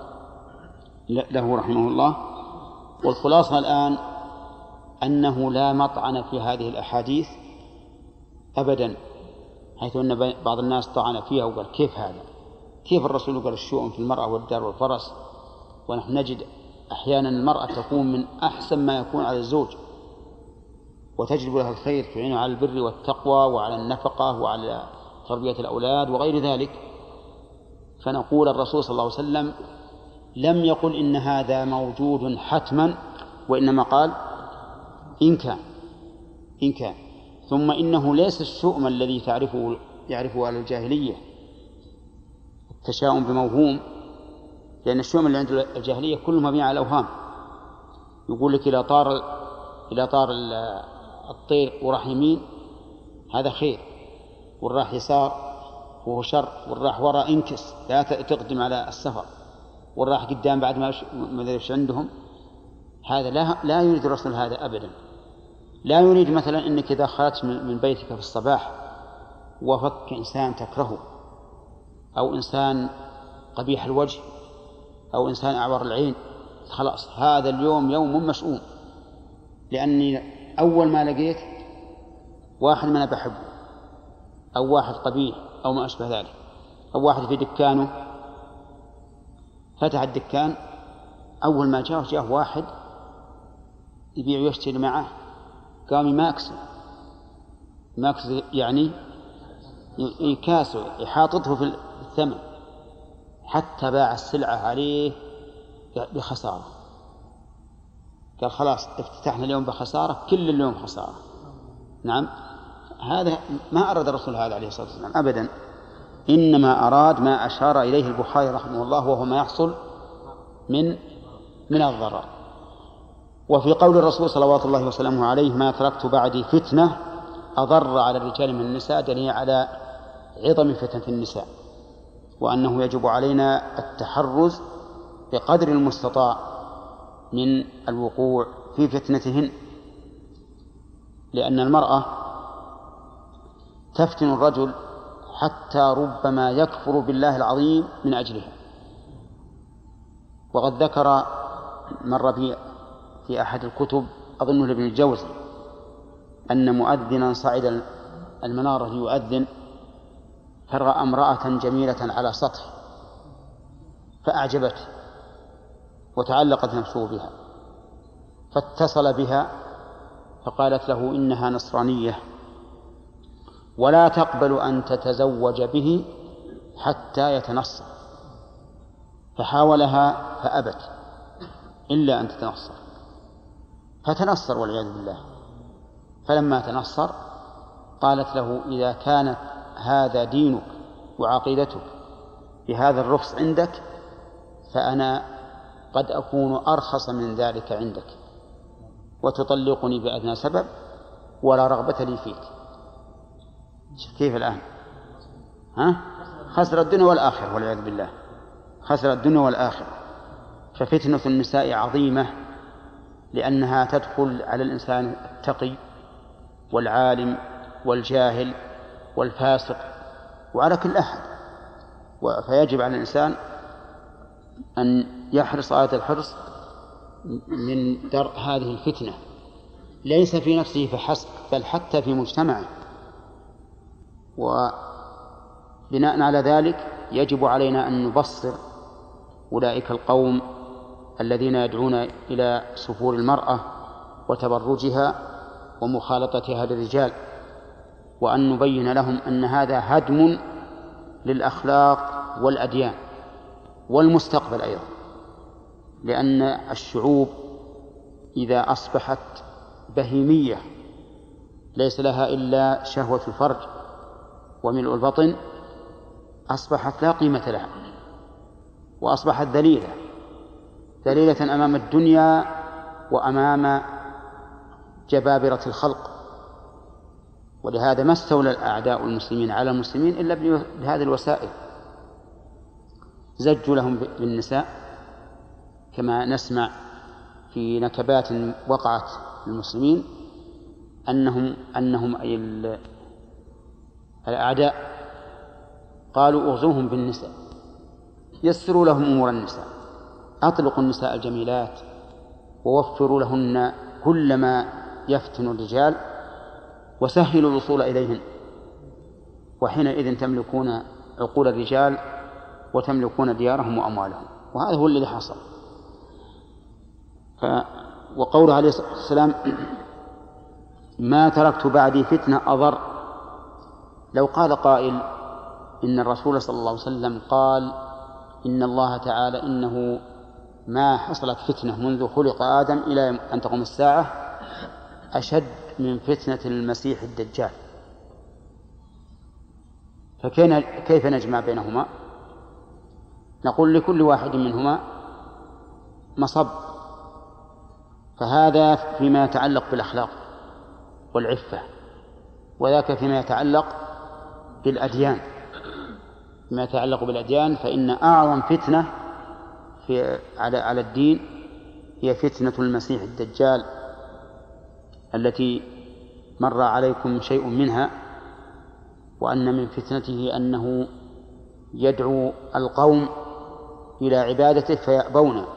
له رحمه الله. والخلاصة الآن أنه لا مطعن في هذه الأحاديث أبدا، حيث أن بعض الناس طعن فيها وقال كيف هذا؟ كيف الرسول قال الشؤم في المرأة والدار والفرس، ونحن نجد أحيانا المرأة تكون من أحسن ما يكون على الزوج، وتجلب لها الخير، تعينه على البر والتقوى وعلى النفقة وعلى تربية الأولاد وغير ذلك. فنقول الرسول صلى الله عليه وسلم لم يقل إن هذا موجود حتما، وإنما قال إن كان. ثم إنه ليس الشؤم الذي يعرفه أهل الجاهلية التشاؤم بموهوم، لأن الشؤم اللي عند الجاهلية كله مبني على الأوهام. يقول لك إذا طار الطير وراح يمين هذا خير، والراح يسار وهو شر، والراح وراء انكس لا تقدم على السفر، والراح قدام بعد ما ادري عندهم. هذا لا يريد الرسول هذا أبدا. لا يريد مثلا أنك إذا خرجت من بيتك في الصباح وفك إنسان تكرهه، أو إنسان قبيح الوجه، أو إنسان أعور العين، خلاص هذا اليوم يوم مشؤوم، لأني أول ما لقيت واحد ما أنا بحبه، أو واحد قبيح أو ما أشبه ذلك، أو واحد في دكانه فتح الدكان، أول ما جاء واحد يبيع ويشتري معه، قام يماكسه يعني يكاسه يحاططه في الثمن، حتى باع السلعة عليه بخسارة. قال خلاص افتتحنا اليوم بخسارة، كل اليوم خسارة. نعم، هذا ما أراد الرسول هذا عليه الصلاة والسلام أبدا، إنما أراد ما أشار إليه البخاري رحمه الله، وهو ما يحصل من الضرر. وفي قول الرسول صلوات الله وسلامه عليه ما تركت بعدي فتنة أضر على الرجال من النساء، دليل على عظم فتنة النساء، وأنه يجب علينا التحرز بقدر المستطاع من الوقوع في فتنتهن، لأن المرأة تفتن الرجل حتى ربما يكفر بالله العظيم من أجلها. وقد ذكر مر في أحد الكتب أظنه لابن الجوزي أن مؤذنا صعد المنارة ليؤذن، فرأى امرأة جميلة على سطح فأعجبته وتعلقت نفسه بها، فاتصل بها فقالت له إنها نصرانية ولا تقبل أن تتزوج به حتى يتنصر، فحاولها فأبت إلا أن تتنصر، فتنصر والعياذ بالله. فلما تنصر قالت له إذا كانت هذا دينك وعقيدتك بهذا الرخص عندك فأنا قد أكون أرخص من ذلك عندك، وتطلقني بأدنى سبب ولا رغبة لي فيك. كيف الآن؟ خسر الدنيا والآخرة والعياذ بالله، خسر الدنيا والآخرة. ففتنة النساء عظيمة، لأنها تدخل على الإنسان التقي والعالم والجاهل والفاسق وعلى كل أحد، فيجب على الإنسان أن يحرص غاية الحرص من درء هذه الفتنة، ليس في نفسه فحسب بل حتى في مجتمعه. وبناء على ذلك يجب علينا أن نبصر أولئك القوم الذين يدعون إلى سفور المرأة وتبرجها ومخالطتها للرجال، وأن نبين لهم أن هذا هدم للأخلاق والأديان والمستقبل أيضا، لأن الشعوب إذا أصبحت بهيمية ليس لها إلا شهوة الفرج وملء البطن أصبحت لا قيمة لها، وأصبحت ذليلة أمام الدنيا وأمام جبابرة الخلق. ولهذا ما استولى الأعداء المسلمين على المسلمين إلا بهذه الوسائل. زجوا لهم بالنساء كما نسمع في نكبات وقعت للمسلمين أنهم أي الأعداء قالوا اغزوهم بالنساء، يسروا لهم أمور النساء، أطلقوا النساء الجميلات ووفروا لهن كل ما يفتن الرجال وسهلوا الوصول إليهن، وحينئذ تملكون عقول الرجال وتملكون ديارهم وأموالهم. وهذا هو الذي حصل. وقوله عليه الصلاة والسلام ما تركت بعدي فتنة أضر. لو قال قائل إن الرسول صلى الله عليه وسلم قال إن الله تعالى إنه ما حصلت فتنة منذ خلق آدم إلى أن تقوم الساعة أشد من فتنة المسيح الدجال، فكيف نجمع بينهما؟ نقول لكل واحد منهما مصب، فهذا فيما يتعلق بالأخلاق والعفة، وذاك فيما يتعلق بالأديان. فيما يتعلق بالأديان فإن أعظم فتنة على الدين هي فتنة المسيح الدجال التي مر عليكم شيء منها، وأن من فتنته أنه يدعو القوم إلى عبادته فيأبون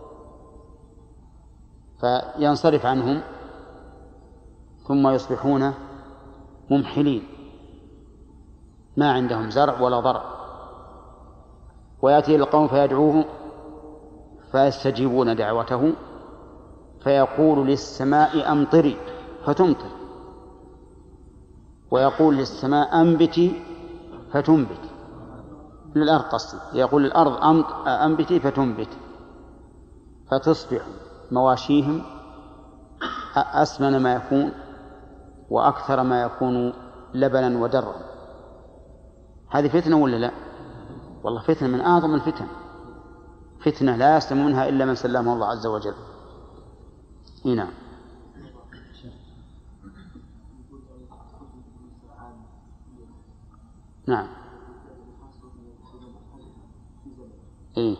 فينصرف عنهم ثم يصبحون ممحلين ما عندهم زرع ولا ضرع، ويأتي القوم فيدعوه فيستجيبون دعوته فيقول للسماء أمطري فتمطر، ويقول للسماء أنبتي فتنبت، للأرض قصدي، يقول للأرض أنبتي فتنبت، فتصبح مواشيهم أسمن ما يكون وأكثر ما يكون لبنا ودرا. هذه فتنة ولا لا؟ والله فتنة من أعظم الفتن، فتنة لا يسلم منها إلا من سلمه الله عز وجل. نعم. نعم. إيه.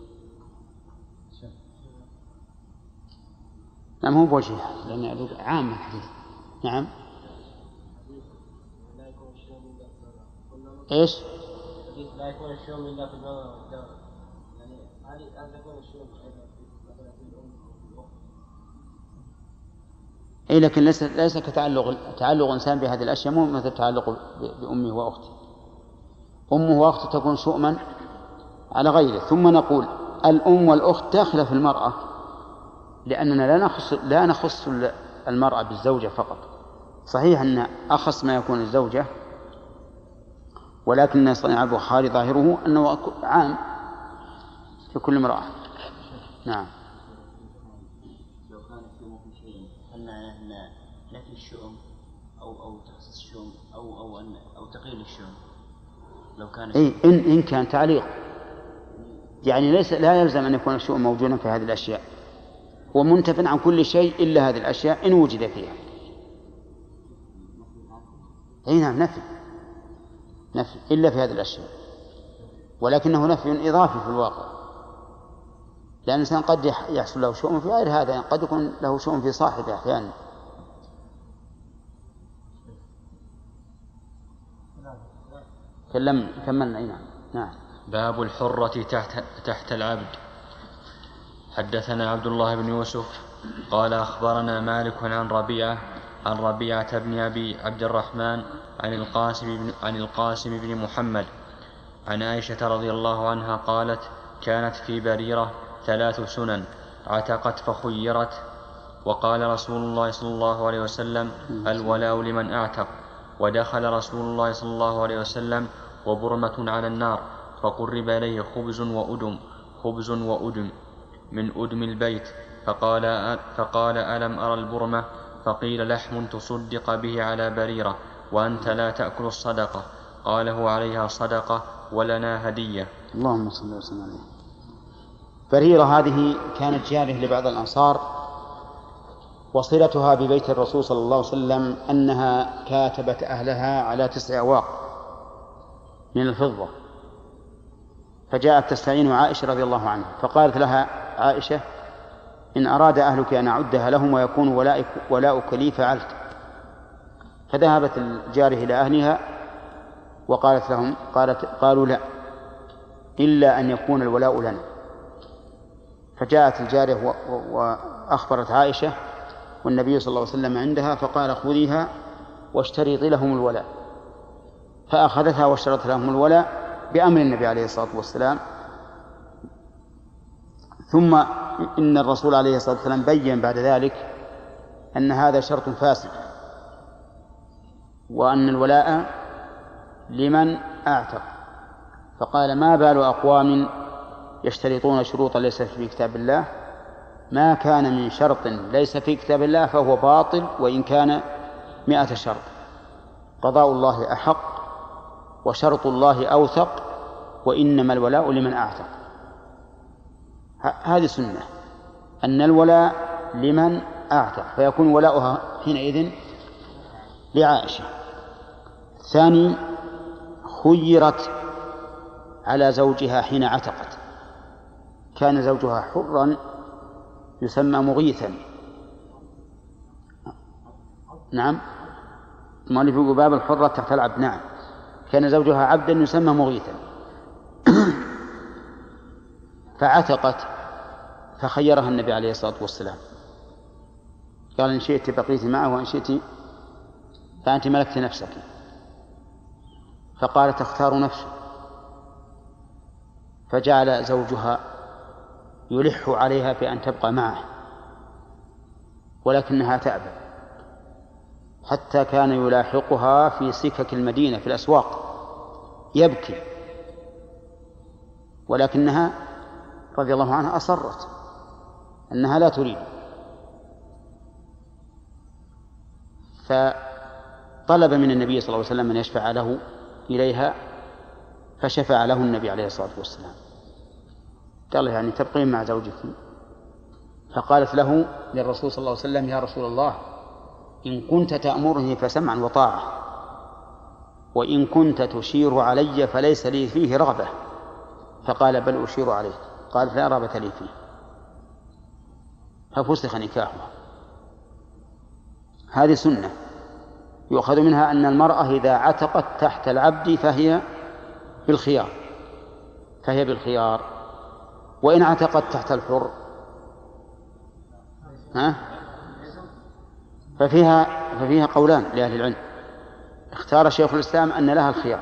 لا مو بوجه لأن عام الحديث. نعم. إيش؟ لا يكون الشؤم إلا في المرأة والدار، يعني هل تكون الشؤم مثلا في الأم والأخت؟ إيه، لكن ليس كتعلق إنسان بهذه الأشياء، مو مثل تعلق بأمه وأخته. أمه وأخته تكون شؤما على غيره. ثم نقول الأم والأخت داخلة في المرأة، لأننا لا نخص المرأة بالزوجة فقط. صحيح أن أخص ما يكون الزوجة، ولكن صنيع البخاري ظاهره أنه عام في كل امرأة. نعم. لو كان الشؤم في شيء هل معناه نفي الشؤم أو تخصيص الشؤم أو تقليل الشؤم؟ لو كان إن كان تعليق، يعني لا يلزم أن يكون الشؤم موجودا في هذه الأشياء، ومنتف عن كل شيء إلا هذه الأشياء إن وجد فيها. نعم، نفي إلا في هذه الأشياء، ولكنه نفي إضافي في الواقع، لأن الإنسان قد يحصل له شؤم في غير هذا، قد يكون له شؤم في صاحبه أحيانا. كملنا. نعم. باب الحرة تحت العبد. حدثنا عبد الله بن يوسف قال أخبرنا مالك عن ربيعة بن أبي عبد الرحمن عن القاسم بن محمد عن عائشة رضي الله عنها قالت كانت في بريرة 3 سنن عتقت فخيرت، وقال رسول الله صلى الله عليه وسلم الولاء لمن أعتق. ودخل رسول الله صلى الله عليه وسلم وبرمة على النار فقرب إليه خبز وأدم من أدم البيت، فقال ألم أرى البرمة؟ فقيل لحم تصدق به على بريرة وأنت لا تأكل الصدقة. قال هو عليها صدقة ولنا هدية. اللهم صل وسلم عليه. بريرة هذه كانت جارية لبعض الأنصار وصلتها ببيت الرسول صلى الله عليه وسلم أنها كاتبت أهلها على 9 أواق من الفضة، فجاءت تستعين عائشة رضي الله عنها، فقالت لها عائشة: إن أراد أهلك أن أعدها لهم ويكون ولاؤك لي فعلت. فذهبت الجارية إلى أهلها وقالت لهم قالوا: لا، إلا أن يكون الولاء لنا. فجاءت الجارية وأخبرت عائشة والنبي صلى الله عليه وسلم عندها، فقال: خذيها واشترطي لهم الولاء. فأخذتها واشترط لهم الولاء بأمر النبي عليه الصلاة والسلام. ثم إن الرسول عليه الصلاة والسلام بيّن بعد ذلك أن هذا شرط فاسد، وأن الولاء لمن أعتق. فقال: ما بال أقوام يشترطون شروطا ليس في كتاب الله، ما كان من شرط ليس في كتاب الله فهو باطل وإن كان 100 شرط. قضاء الله أحق وشرط الله أوثق، وإنما الولاء لمن أعتق. هذه سنة، أن الولاء لمن أعتق، فيكون ولاؤها حينئذ لعائشة. ثاني، خيرت على زوجها حين عتقت. كان زوجها حرا يسمى مغيثا. نعم، مؤلف يقول باب الحرة تحت العبد. نعم، كان زوجها عبدا يسمى مغيثا فعتقت، فخيرها النبي عليه الصلاة والسلام، قال: إن شئت بقيت معه وإن شئت فأنت ملكت نفسك. فقالت: اختار نفسه. فجعل زوجها يلح عليها بأن تبقى معه، ولكنها تأبى، حتى كان يلاحقها في سكك المدينة في الأسواق يبكي، ولكنها رضي الله عنها أصرت أنها لا تريد. فطلب من النبي صلى الله عليه وسلم أن يشفع له إليها، فشفع له النبي عليه الصلاة والسلام، قال: يعني تبقين مع زوجك؟ فقالت له للرسول صلى الله عليه وسلم: يا رسول الله، إن كنت تأمرني فسمعا وطاعة، وإن كنت تشير علي فليس لي فيه رغبة. فقال: بل أشير عليك. قالت: لا رغبة لي فيه. ففسخ نكاحها. هذه سنة يؤخذ منها أن المرأة إذا عتقت تحت العبد فهي بالخيار، وإن عتقت تحت الحر ففيها قولان لأهل العلم. اختار شيخ الإسلام أن لها الخيار،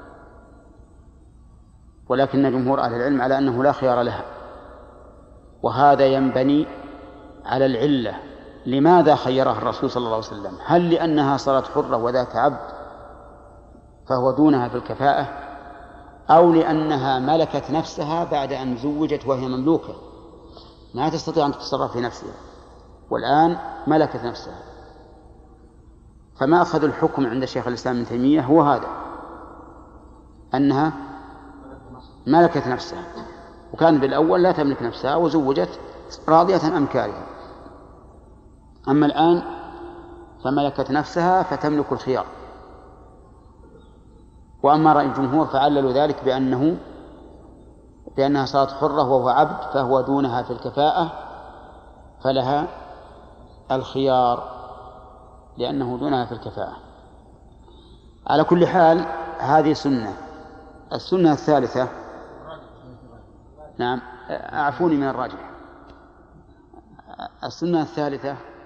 ولكن جمهور أهل العلم على أنه لا خيار لها. وهذا ينبني على العلة، لماذا خيرها الرسول صلى الله عليه وسلم؟ هل لأنها صارت حرة وذات عبد فهو دونها في الكفاءة، أو لأنها ملكت نفسها بعد أن زوجت وهي مملوكة ما تستطيع أن تتصرف في نفسها، والآن ملكت نفسها؟ فما أخذ الحكم عند شيخ الإسلام ابن تيمية هو هذا، أنها ملكت نفسها، وكان بالأول لا تملك نفسها وزوجت راضية أم كارهة. أما الآن فملكت نفسها فتملك الخيار. وأما رأي الجمهور فعللوا ذلك بأنها صارت حرة وهو عبد فهو دونها في الكفاءة فلها الخيار لأنه دونها في الكفاءة. على كل حال هذه سنة. السنة الثالثة، نعم أعفوني من الراجح، السنة الثالثة